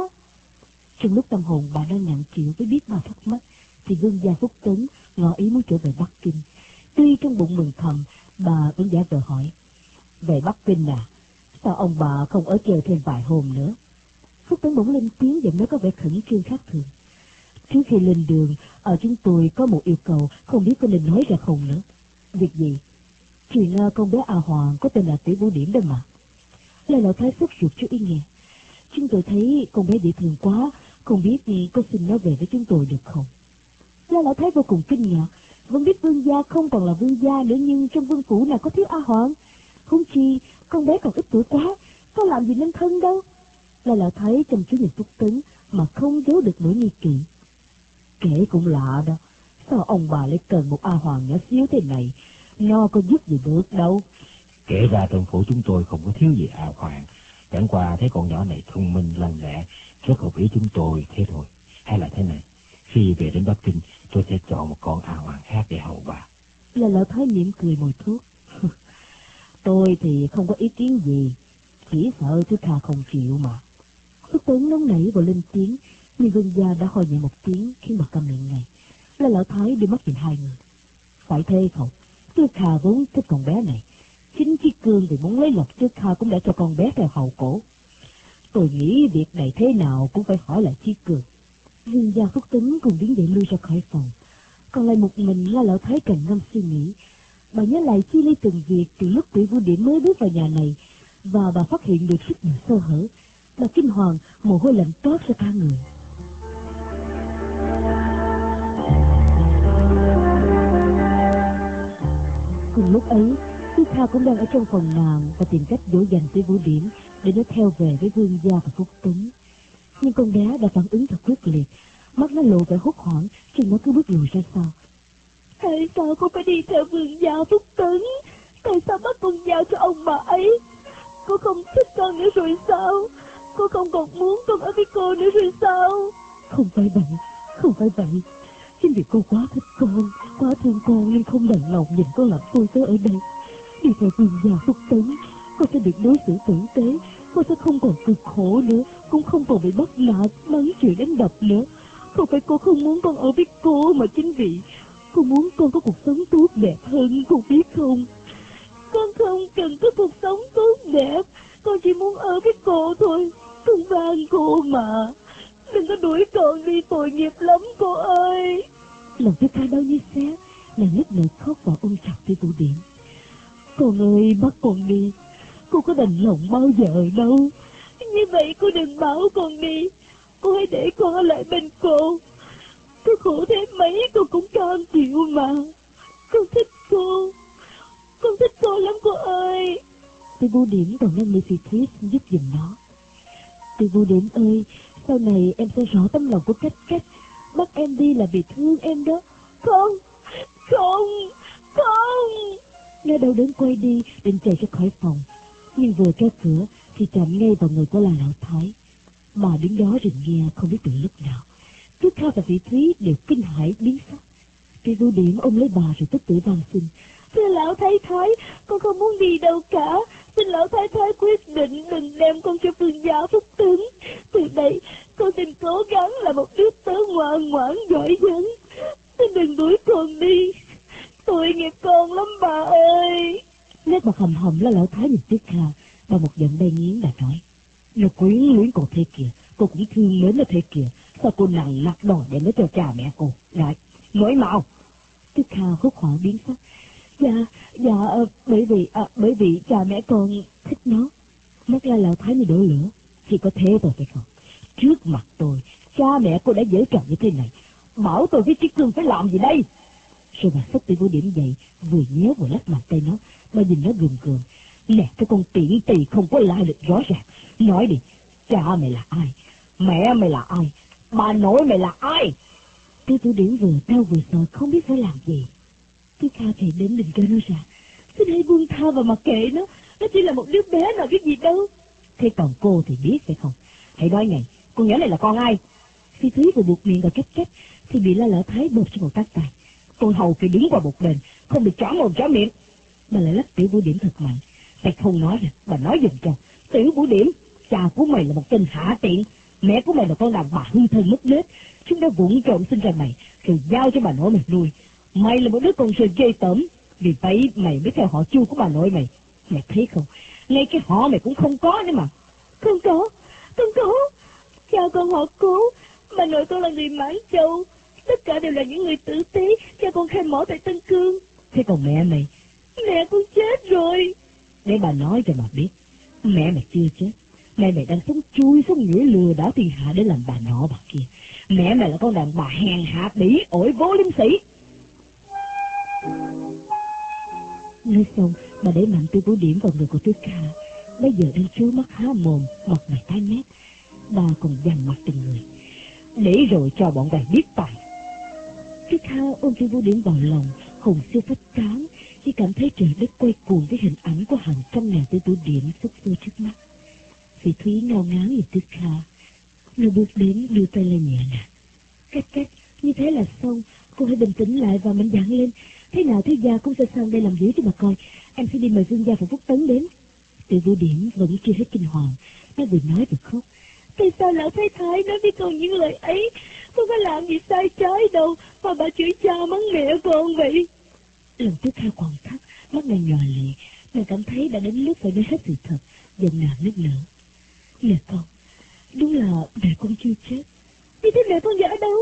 Trong lúc tâm hồn bà đang nặng chịu với biết bao thắc mắc, thì Vương Gia Phúc Tấn ngỏ ý muốn trở về Bắc Kinh. Tuy trong bụng mừng thầm, bà vẫn giả vờ hỏi: về Bắc Kinh à? Sao ông bà không ở chờ thêm vài hôm nữa? Phúc Tấn bỗng lên tiếng giọng nói có vẻ khẩn trương khác thường: trước khi lên đường, chúng tôi có một yêu cầu, không biết có nên nói ra không nữa. Việc gì? Chuyện con bé A Hoàng có tên là Tiểu Vũ Điển đó mà. Lê Lão Thái sốt ruột cho ý nghe. Chúng tôi thấy con bé dễ thương quá, không biết có xin nó về với chúng tôi được không? Lê Lão Thái vô cùng kinh ngạc, vẫn biết Vương Gia không còn là Vương Gia nữa, nhưng trong vương phủ nào có thiếu A Hoàng. Huống chi con bé còn ít tuổi quá, có làm gì nên thân đâu. Lê Lão Thái chăm chú nhìn Phúc Tấn mà không giấu được nỗi nghi kỵ. Kể cũng lạ đó, sao ông bà lại cần một A Hoàng nhỏ xíu thế này? Nó có giúp gì được đâu. Kể ra trong phủ chúng tôi không có thiếu gì A Hoàng, chẳng qua thấy con nhỏ này thông minh lanh lẹ, rất hợp ý chúng tôi thế thôi. Hay là thế này, khi về đến Bắc Kinh tôi sẽ chọn một con A Hoàng khác để hầu bà. Là Lão Thái mỉm cười mùi thuốc. Tôi thì không có ý kiến gì, chỉ sợ Tuyết Kha không chịu mà. Phúc Tấn nóng nảy và lên tiếng, nhưng Vương Gia đã ho nhẹ một tiếng khiến bà câm miệng ngay. Là Lão Thái đưa mắt nhìn hai người. Phải thế không? Tuyết Kha vốn thích con bé này. Chính Chí Cương thì muốn lấy lộc Tuyết Kha cũng đã cho con bé theo hầu cổ. Tôi nghĩ việc này thế nào cũng phải hỏi lại Chí Cương. Vương Gia Phúc Tấn cùng đứng dậy lui ra khỏi phòng. Còn lại một mình là Lão Thái trầm ngâm suy nghĩ. Bà nhớ lại chi li từng việc từ lúc Tiểu Vũ Điển mới bước vào nhà này, và bà phát hiện được rất nhiều sơ hở. Bà kinh hoàng, mồ hôi lạnh toát ra cả người. Cùng lúc ấy, Tuyết Kha cũng đang ở trong phòng nàng và tìm cách dỗ dành Tiểu Vũ Điển để nó theo về với Vương Gia và Phúc Tấn. Nhưng con bé đã phản ứng thật quyết liệt, mắt nó lộ vẻ hốt hoảng, chân nó cứ bước lùi ra sau. Tại sao cô phải đi theo Vương Gia Phúc Tấn? Tại sao bắt con giao cho ông bà ấy? Cô không thích con nữa rồi sao? Cô không còn muốn con ở với cô nữa rồi sao? Không phải vậy, không phải vậy. Chính vì cô quá thích con, quá thương con nên không đành lòng nhìn con làm tôi tớ ở đây. Đi theo Vương Gia Phúc Tấn, cô sẽ được đối xử tử tế, cô sẽ không còn cực khổ nữa, cũng không còn bị bắt nạt, mắng chửi đánh đập nữa. Không phải cô không muốn con ở với cô, mà chính vì cô muốn con có cuộc sống tốt đẹp hơn, cô biết không? Con không cần có cuộc sống tốt đẹp, con chỉ muốn ở với cô thôi. Con van cô mà, đừng có đuổi con đi, tội nghiệp lắm cô ơi. Lòng Tuyết Kha đau như xé, nàng nức nở khóc vào ôm chặt Tiểu Vũ Điển. Con ơi, bắt con đi, cô có đành lòng bao giờ đâu. Như vậy cô đừng bảo con đi, cô hãy để con ở lại bên cô. Cô khổ thế mấy cô cũng cam chịu mà. Con thích cô, con thích cô lắm cô ơi. Tiểu Vũ Điển còn đang nghĩ Phỉ Thúy giúp giùm nó. Tiểu Vũ Điển ơi, sau này em sẽ rõ tấm lòng của Cách Cách, bắt em đi là vì thương em đó. Không, không, Không. Nó đau đớn quay đi, định chạy ra khỏi phòng. Nhưng vừa kéo cửa thì chạm ngay vào người của lão Thái. Bà đứng đó rình nghe không biết từ lúc nào. Trước Kha và Vị Thúy đều kinh hãi biến sắc. Cái Vũ Điểm ôm lấy bà rồi tức tưởi van xin: thưa lão thái thái, con không muốn đi đâu cả. Xin lão thái thái quyết định đừng đem con cho Phương gia Phúc Tấn. Từ đây con xin cố gắng là một đứa tớ ngoan ngoãn giỏi giang. Xin đừng đuổi con đi, tội nghiệp con lắm bà ơi. Nét mặt hầm hầm là lão thái nhìn Tuyết Kha. Bà một giọng đầy nghiến đã nói: nó quyến luyến con thế kìa, cô cũng thương mến nó thế kìa, sao cô nặng nặc đòi để nó cho cha mẹ cô? Lại nói mau. Tuyết Kha hốt hoảng biến sắc: bởi vì cha mẹ con thích nó. Mắt la lão thái như đổ lửa: chỉ có thế thôi phải không? Trước mặt tôi, cha mẹ cô đã dễ trò như thế này, bảo tôi với Chiếc Cương phải làm gì đây? Rồi bà xách Tiểu Vũ Điểm dậy, vừa nhéo vừa lắc bàn tay nó. Bà nhìn nó gườm gườm: nè cái con tiện tỳ không có lai lịch rõ ràng, nói đi, cha mày là ai, mẹ mày là ai, bà nội mày là ai? Tiểu Vũ Điểm vừa đau vừa sợ không biết phải làm gì. Tuyết Kha chạy đến định cho nó ra: xin hãy buông tha và mặc kệ nó chỉ là một đứa bé nào biết gì đâu. Thế còn cô thì biết phải không? Hãy nói ngay, con nhỏ này là con ai? Phi Thúy vừa buộc miệng và két két thì bị la lão thái bột cho một tác tài. Tôi hầu phải đứng qua một bên, không được chó mồm chó miệng. Bà lại lắc Tiểu Vũ Điểm thật mạnh: mày không nói rồi, bà nói giùm cho. Tiểu Vũ Điểm, cha của mày là một tên hạ tiện, mẹ của mày là con đàn bà hư thân mất nết. Chúng đã vụng trộm sinh ra mày rồi giao cho bà nội mày nuôi. Mày là một đứa con sờ ghê tởm, vì vậy mày mới theo họ Chu của bà nội mày. Mày thấy không, ngay cái họ mày cũng không có nữa mà. Không có. Cha con họ Cố, bà nội con là người Mãn Châu, tất cả đều là những người tử tế. Cha con khai mỏ tại Tân Cương. Thế còn mẹ mày? Mẹ con chết rồi. Để bà nói cho bà biết, mẹ mày chưa chết. Mẹ mày đang sống chui sống nhủi lừa đảo thiên hạ để làm bà nọ bà kia. Mẹ mày là con đàn bà hèn hạ bỉ ổi vô liêm sỉ. Nói xong, bà để mạnh Tiểu Vũ Điểm vào người của Tuyết Kha. Bây giờ đang trố mắt há mồm, mặt mày tái mét. Bà còn dằn mặt từng người: để rồi cho bọn mày biết tài. Tuyết Kha ôm Tiểu Vũ Điểm vào lòng, hồn siêu phách tán, chỉ cảm thấy trời đất quay cuồng với hình ảnh của hàng trăm ngàn Tiểu Vũ Điểm xúc xua trước mắt. Phỉ Thúy ngao ngán nhìn Tuyết Kha. Nó bước đến đưa tay lên nhẹ nè. Cách như thế là xong. Cô hãy bình tĩnh lại và mạnh dạn lên. Thế nào thiếu gia cũng sẽ sang đây làm giữ cho bà coi. Em sẽ đi mời Phương gia và Phúc Tấn đến. Tiểu Vũ Điểm vẫn chưa hết kinh hoàng. Nó vừa nói vừa khóc: tại sao lão thái thái nói với con những lời ấy? Con có làm gì sai trái đâu mà bà chửi cha mắng mẹ con vậy? Lần Tuyết Kha còn thắt, mắt nàng nhòa lệ. Nàng cảm thấy đã đến lúc phải nói hết sự thật. Giọng nàng nức nở: nè con, đúng là mẹ con chưa chết. Như thế mẹ con giờ ở đâu?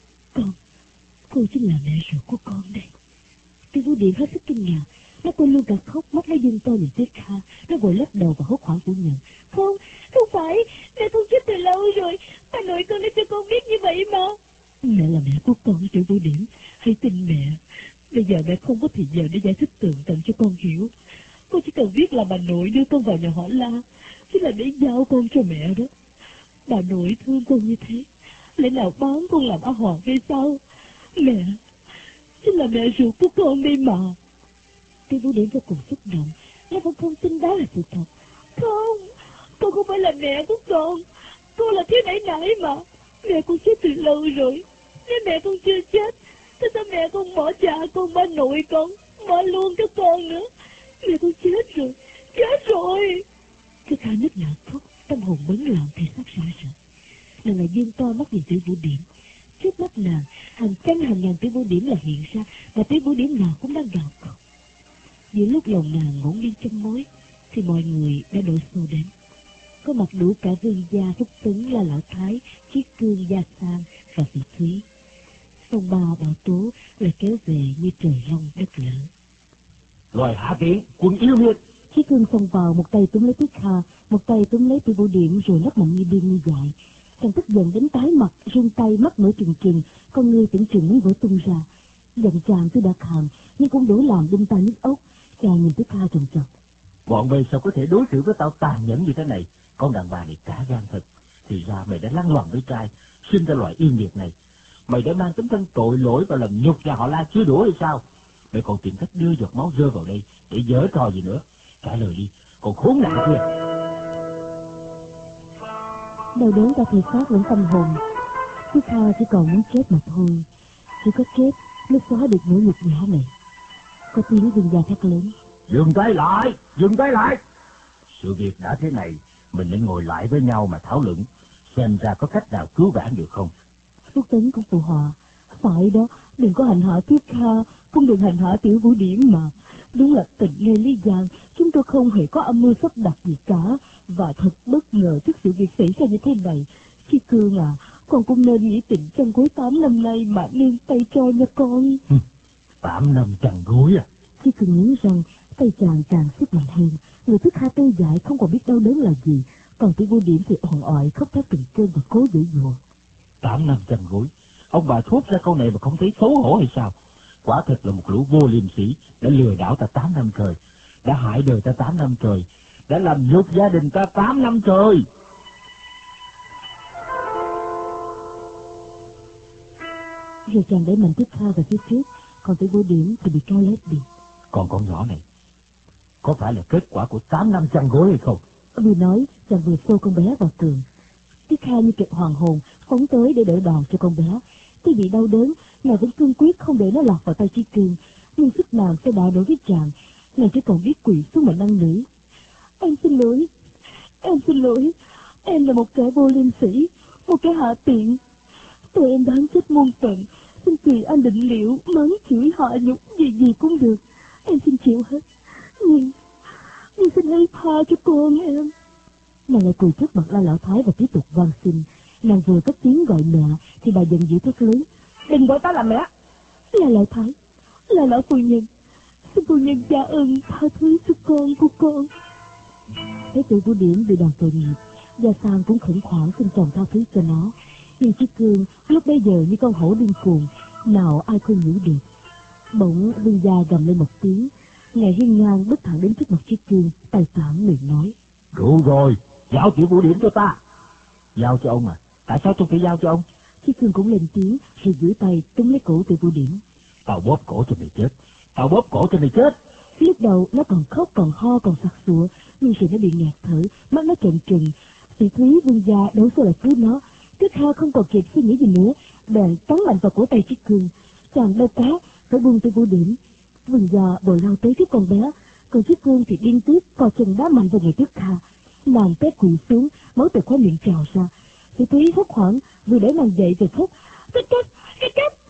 Cô chính là mẹ ruột của con đây. Tiểu Vũ Điểm hết sức kinh ngạc. Nó cô luôn cả khóc, mắt nó dương to nhìn Tuyết Kha. Nó vội lắc đầu và hốt hoảng phủ nhận: không phải, mẹ con chết từ lâu rồi. Bà nội con đã cho con biết như vậy mà. Mẹ là mẹ của con, Tiểu Vũ Điểm, hãy tin mẹ. Bây giờ mẹ không có thời giờ để giải thích tường tận cho con hiểu. Con chỉ cần biết là bà nội đưa con vào nhà họ La, chỉ là để giao con cho mẹ đó. Bà nội thương con như thế, lẽ nào bán con làm á hoàng hay sao? Mẹ chính là mẹ ruột của con đi mà. Tiểu Vũ Điểm vô cùng xúc động. Nó vẫn không tin đó là sự thật. Không, con không phải là mẹ của con là thiếu nãy nãy mà. Mẹ con chết từ lâu rồi. Nếu mẹ con chưa chết, thế sao mẹ con bỏ cha con, ba nội con, bỏ luôn các con nữa? Mẹ con chết rồi. Cái Kha nức nở khóc, tâm hồn bấn loạn thì sắp rõ rệt. Nàng lại dương to mắt nhìn Tiểu Vũ Điểm. Trước mắt nàng, hàng trăm hàng ngàn Tiểu Vũ Điểm là hiện ra, và Tiểu Vũ Điểm nào cũng đang gào khóc. Giữa lúc lòng nàng ngổn ngang trong mối, thì mọi người đã đổ xô đến. Có mặt đủ cả Vương gia, Phúc Tấn, La Lão Thái, Chiếc Cương, Gia Sang và Phỉ Thúy. Phong ba bão tố lại kéo về như trời long đất lở. Loài hạ tiện, quân yêu nghiệt. Chiếc Cương xông vào, một tay túm lấy Tuyết Kha, một tay túm lấy Tiểu Vũ Điểm, rồi lắc mạnh như điên như dại. Chàng tức giận đến tái mặt, run tay, mắt mở trừng trừng, con ngươi tưởng chừng muốn vỡ tung ra. Giọng chàng tuy đã khàn nhưng cũng đủ làm đinh tai nhức óc. Chàng nhìn Tuyết Kha trầm trọc: bọn mày sao có thể đối xử với tao tàn nhẫn như thế này? Con đàn bà này cả gan thật. Thì ra mày đã lăn loàn với trai, sinh ra loại yêu nghiệt này. Mày đã mang tính thân tội lỗi và làm nhục nhà họ La chưa đủ hay sao? để còn tìm cách đưa giọt máu rơi vào đây để giở trò gì nữa. Trả lời đi, còn khốn nạn chưa? Đau đớn cả thể xác lẫn tâm hồn. Chứ Kha chỉ còn muốn chết mà thôi. Chỉ có chết mới xóa được nỗi nhục nhã này. Có tiếng Vương gia thét lớn. Dừng tay lại, dừng tay lại. Sự việc đã thế này, mình nên ngồi lại với nhau mà thảo luận, xem ra có cách nào cứu vãn được không. Phúc Tấn cũng phụ họa. Phải đó, đừng có hành hạ Tuyết Kha, cũng đừng hành hạ Tiểu Vũ Điển mà. Đúng là tình nghe Lý Giang, chúng tôi không hề có âm mưu sắp đặt gì cả. Và thật bất ngờ trước sự việc xảy ra như thế này. Chi Cương à, con cũng nên nghĩ tình trong cuối 8 năm nay mà nương tay cho nha con. 8 năm chằng gối à? Chi Cương nhớ rằng tay chàng càng sức mạnh hơn. Người Tuyết Kha tê dại không còn biết đau đớn là gì. Còn Tiểu Vũ Điển thì ồn ỏi khóc thét từng cơn và cố dễ dùa. 8 năm chằng gối, ông bà thốt ra câu này mà không thấy xấu hổ hay sao? Quả thật là một lũ vô liêm sỉ, đã lừa đảo ta 8 năm trời, đã hại đời ta 8 năm trời, đã làm nhục gia đình ta 8 năm trời. Rồi chàng đẩy mạnh Tuyết Kha về phía trước, còn Tiểu Vũ Điển thì bị kéo lết đi. Còn con nhỏ này, có phải là kết quả của 8 năm chăn gối hay không? Vừa nói, chàng vừa xô con bé vào tường. Tuyết Kha như kịp hoàng hồn, phóng tới để đỡ đòn cho con bé. Tuy bị đau đớn, nàng vẫn cương quyết không để nó lọt vào tay Chí Cương. Nhưng sức nàng sẽ đả đối với chàng, nàng chỉ còn biết quỳ xuống mà năn nỉ. Em xin lỗi, em xin lỗi, em là một kẻ vô liêm sỉ, một kẻ hạ tiện. Tụi em đáng chết muôn phận, xin tùy anh định liệu, mắng chửi hạ nhục gì cũng được, em xin chịu hết. Nhưng xin hãy tha cho con em. Nàng lại quỳ trước mặt La Lão Thái và tiếp tục van xin. Nàng vừa cất tiếng gọi mẹ thì bà giận dữ thét lớn. Đừng gọi ta là mẹ. La Lão Thái, La Lão phu nhân, xin phu nhân cha ơn tha thứ cho con của con. Thấy Tiểu Vũ Điển bị đòn tội nghiệp, Gia Sang cũng khẩn khoản xin chồng tha thứ cho nó. Nhưng Chí Cương lúc bấy giờ như con hổ điên cuồng, nào ai khuyên nhủ được. Bỗng Vương gia gầm lên một tiếng, ngài hiên ngang bước thẳng đến trước mặt Chí Cương, tay phản miệng nói. Đủ rồi, giao Tiểu Vũ Điển cho ta. Giao cho ông à? Tại sao tôi phải giao cho ông? Chí Cương cũng lên tiếng, rồi duỗi tay túm lấy cổ Tiểu Vũ Điển. Tao bóp cổ cho mày chết, tao bóp cổ cho mày chết. Lúc đầu nó còn khóc, còn ho, còn sặc sụa, nhưng rồi nó bị nghẹt thở, mắt nó trợn trừng. Sĩ Thúy Vương gia đổ xô lại cứu nó. Tuyết Kha không còn kịp suy nghĩ gì nữa, bèn cắn mạnh vào cổ tay Chí Cương. Chàng đau quá, phải buông Tiểu Vũ Điển. Vương gia bồi lao tới tiếp con bé, còn Chí Cương thì điên tiết co chân đá mạnh vào người Tuyết Kha. Nàng té quỵ xuống, máu từ khóe miệng trào ra. Sĩ Thúy hốt hoảng vừa để nàng dậy rồi khóc. Cái chết,